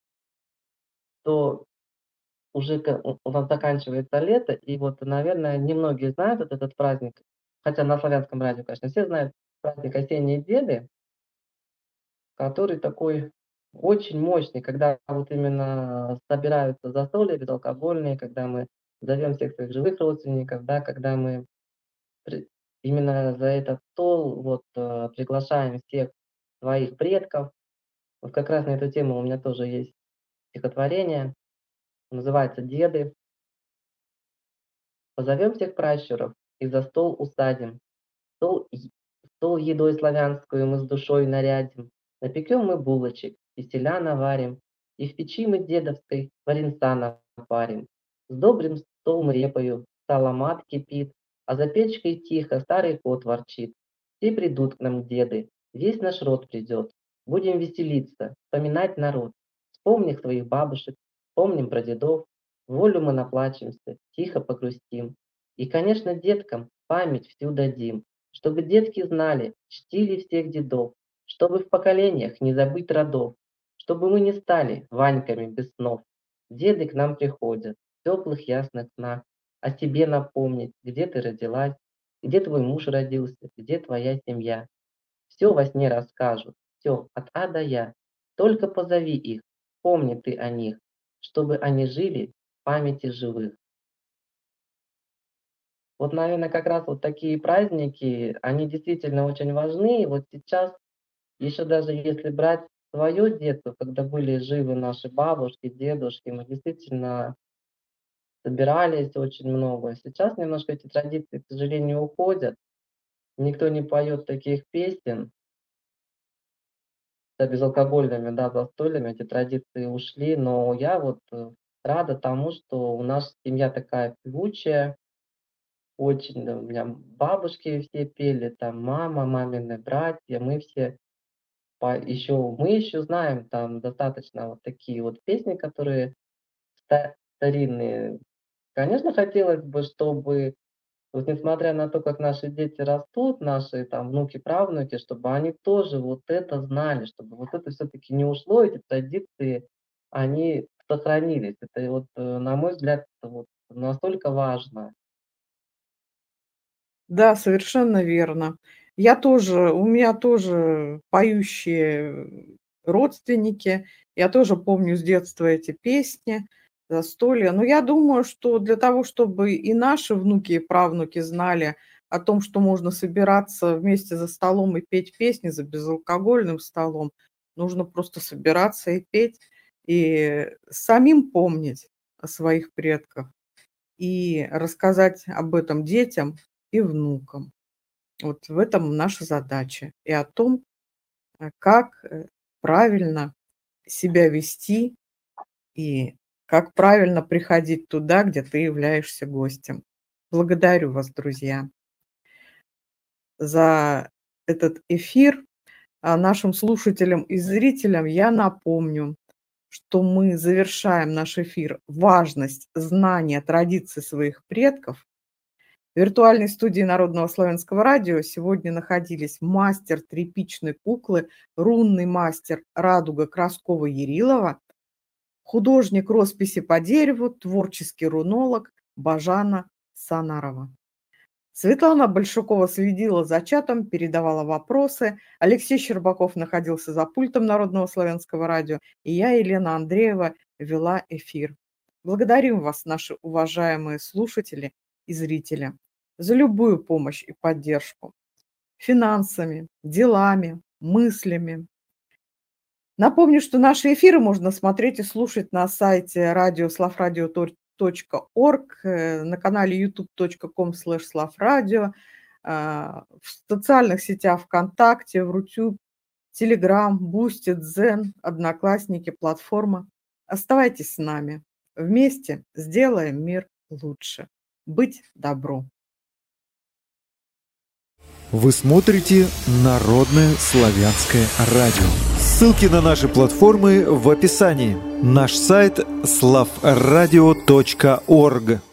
то уже у нас заканчивается лето, и вот, наверное, немногие знают этот праздник, хотя на славянском радио, конечно, все знают праздник «Осенние деды», который такой очень мощный, когда вот именно собираются застолья безалкогольные, когда мы зовем всех своих живых родственников, да, когда мы именно за этот стол вот приглашаем всех своих предков. Вот как раз на эту тему у меня тоже есть стихотворение, называется «Деды». Позовем всех пращуров и за стол усадим. Стол едой славянскую мы с душой нарядим. Напекем мы булочек, и селя наварим, и в печи мы дедовской варенца напарим. Сдобрим стол мы репою, саламат кипит, а за печкой тихо старый кот ворчит. Все придут к нам деды, весь наш род придет. Будем веселиться, вспоминать народ. Вспомним своих бабушек, вспомним про дедов. Волю мы наплачемся, тихо погрустим. И, конечно, деткам память всю дадим, чтобы детки знали, чтили всех дедов, чтобы в поколениях не забыть родов, чтобы мы не стали Ваньками без снов. Деды к нам приходят в теплых ясных снах, о себе напомнить, где ты родилась, где твой муж родился, где твоя семья. Все во сне расскажут, все от А до Я. Только позови их, помни ты о них, чтобы они жили в памяти живых. Вот, наверное, как раз вот такие праздники, они действительно очень важны. И вот сейчас, еще даже если брать свое детство, когда были живы наши бабушки, дедушки, мы действительно собирались очень много. Сейчас немножко эти традиции, к сожалению, уходят. Никто не поет таких песен. За безалкогольными, да, застольями эти традиции ушли. Но я вот рада тому, что у нас семья такая певучая. Очень, да, у меня бабушки все пели, там мама, мамины братья, мы все мы еще знаем там достаточно вот такие вот песни, которые старинные. Конечно, хотелось бы, чтобы, вот несмотря на то, как наши дети растут, наши там внуки, правнуки, чтобы они тоже вот это знали, чтобы вот это все-таки не ушло, эти традиции, они сохранились. Это вот, на мой взгляд, это вот настолько важно. Да, совершенно верно. У меня тоже поющие родственники. Я тоже помню с детства эти песни, застолья. Но я думаю, что для того, чтобы и наши внуки и правнуки знали о том, что можно собираться вместе за столом и петь песни за безалкогольным столом, нужно просто собираться и петь, и самим помнить о своих предках, и рассказать об этом детям и внукам. Вот в этом наша задача. И о том, как правильно себя вести и как правильно приходить туда, где ты являешься гостем. Благодарю вас, друзья, за этот эфир. А нашим слушателям и зрителям я напомню, что мы завершаем наш эфир «Важность знания традиций своих предков». В виртуальной студии Народного славянского радио сегодня находились мастер тряпичной куклы, рунный мастер Радуга Краскова-Ярилова, художник росписи по дереву, творческий рунолог Бажана Санарова. Светлана Большакова следила за чатом, передавала вопросы. Алексей Щербаков находился за пультом Народного славянского радио. И я, Елена Андреева, вела эфир. Благодарим вас, наши уважаемые слушатели и зрители, за любую помощь и поддержку. Финансами, делами, мыслями. Напомню, что наши эфиры можно смотреть и слушать на сайте radioslавradio.org, на канале youtube.com/slavradio, в социальных сетях ВКонтакте, в Рутюб, Телеграм, Boosted, Zen, Одноклассники, платформа. Оставайтесь с нами. Вместе сделаем мир лучше. Быть добру. Вы смотрите Народное славянское радио. Ссылки на наши платформы в описании. Наш сайт slavradio.org.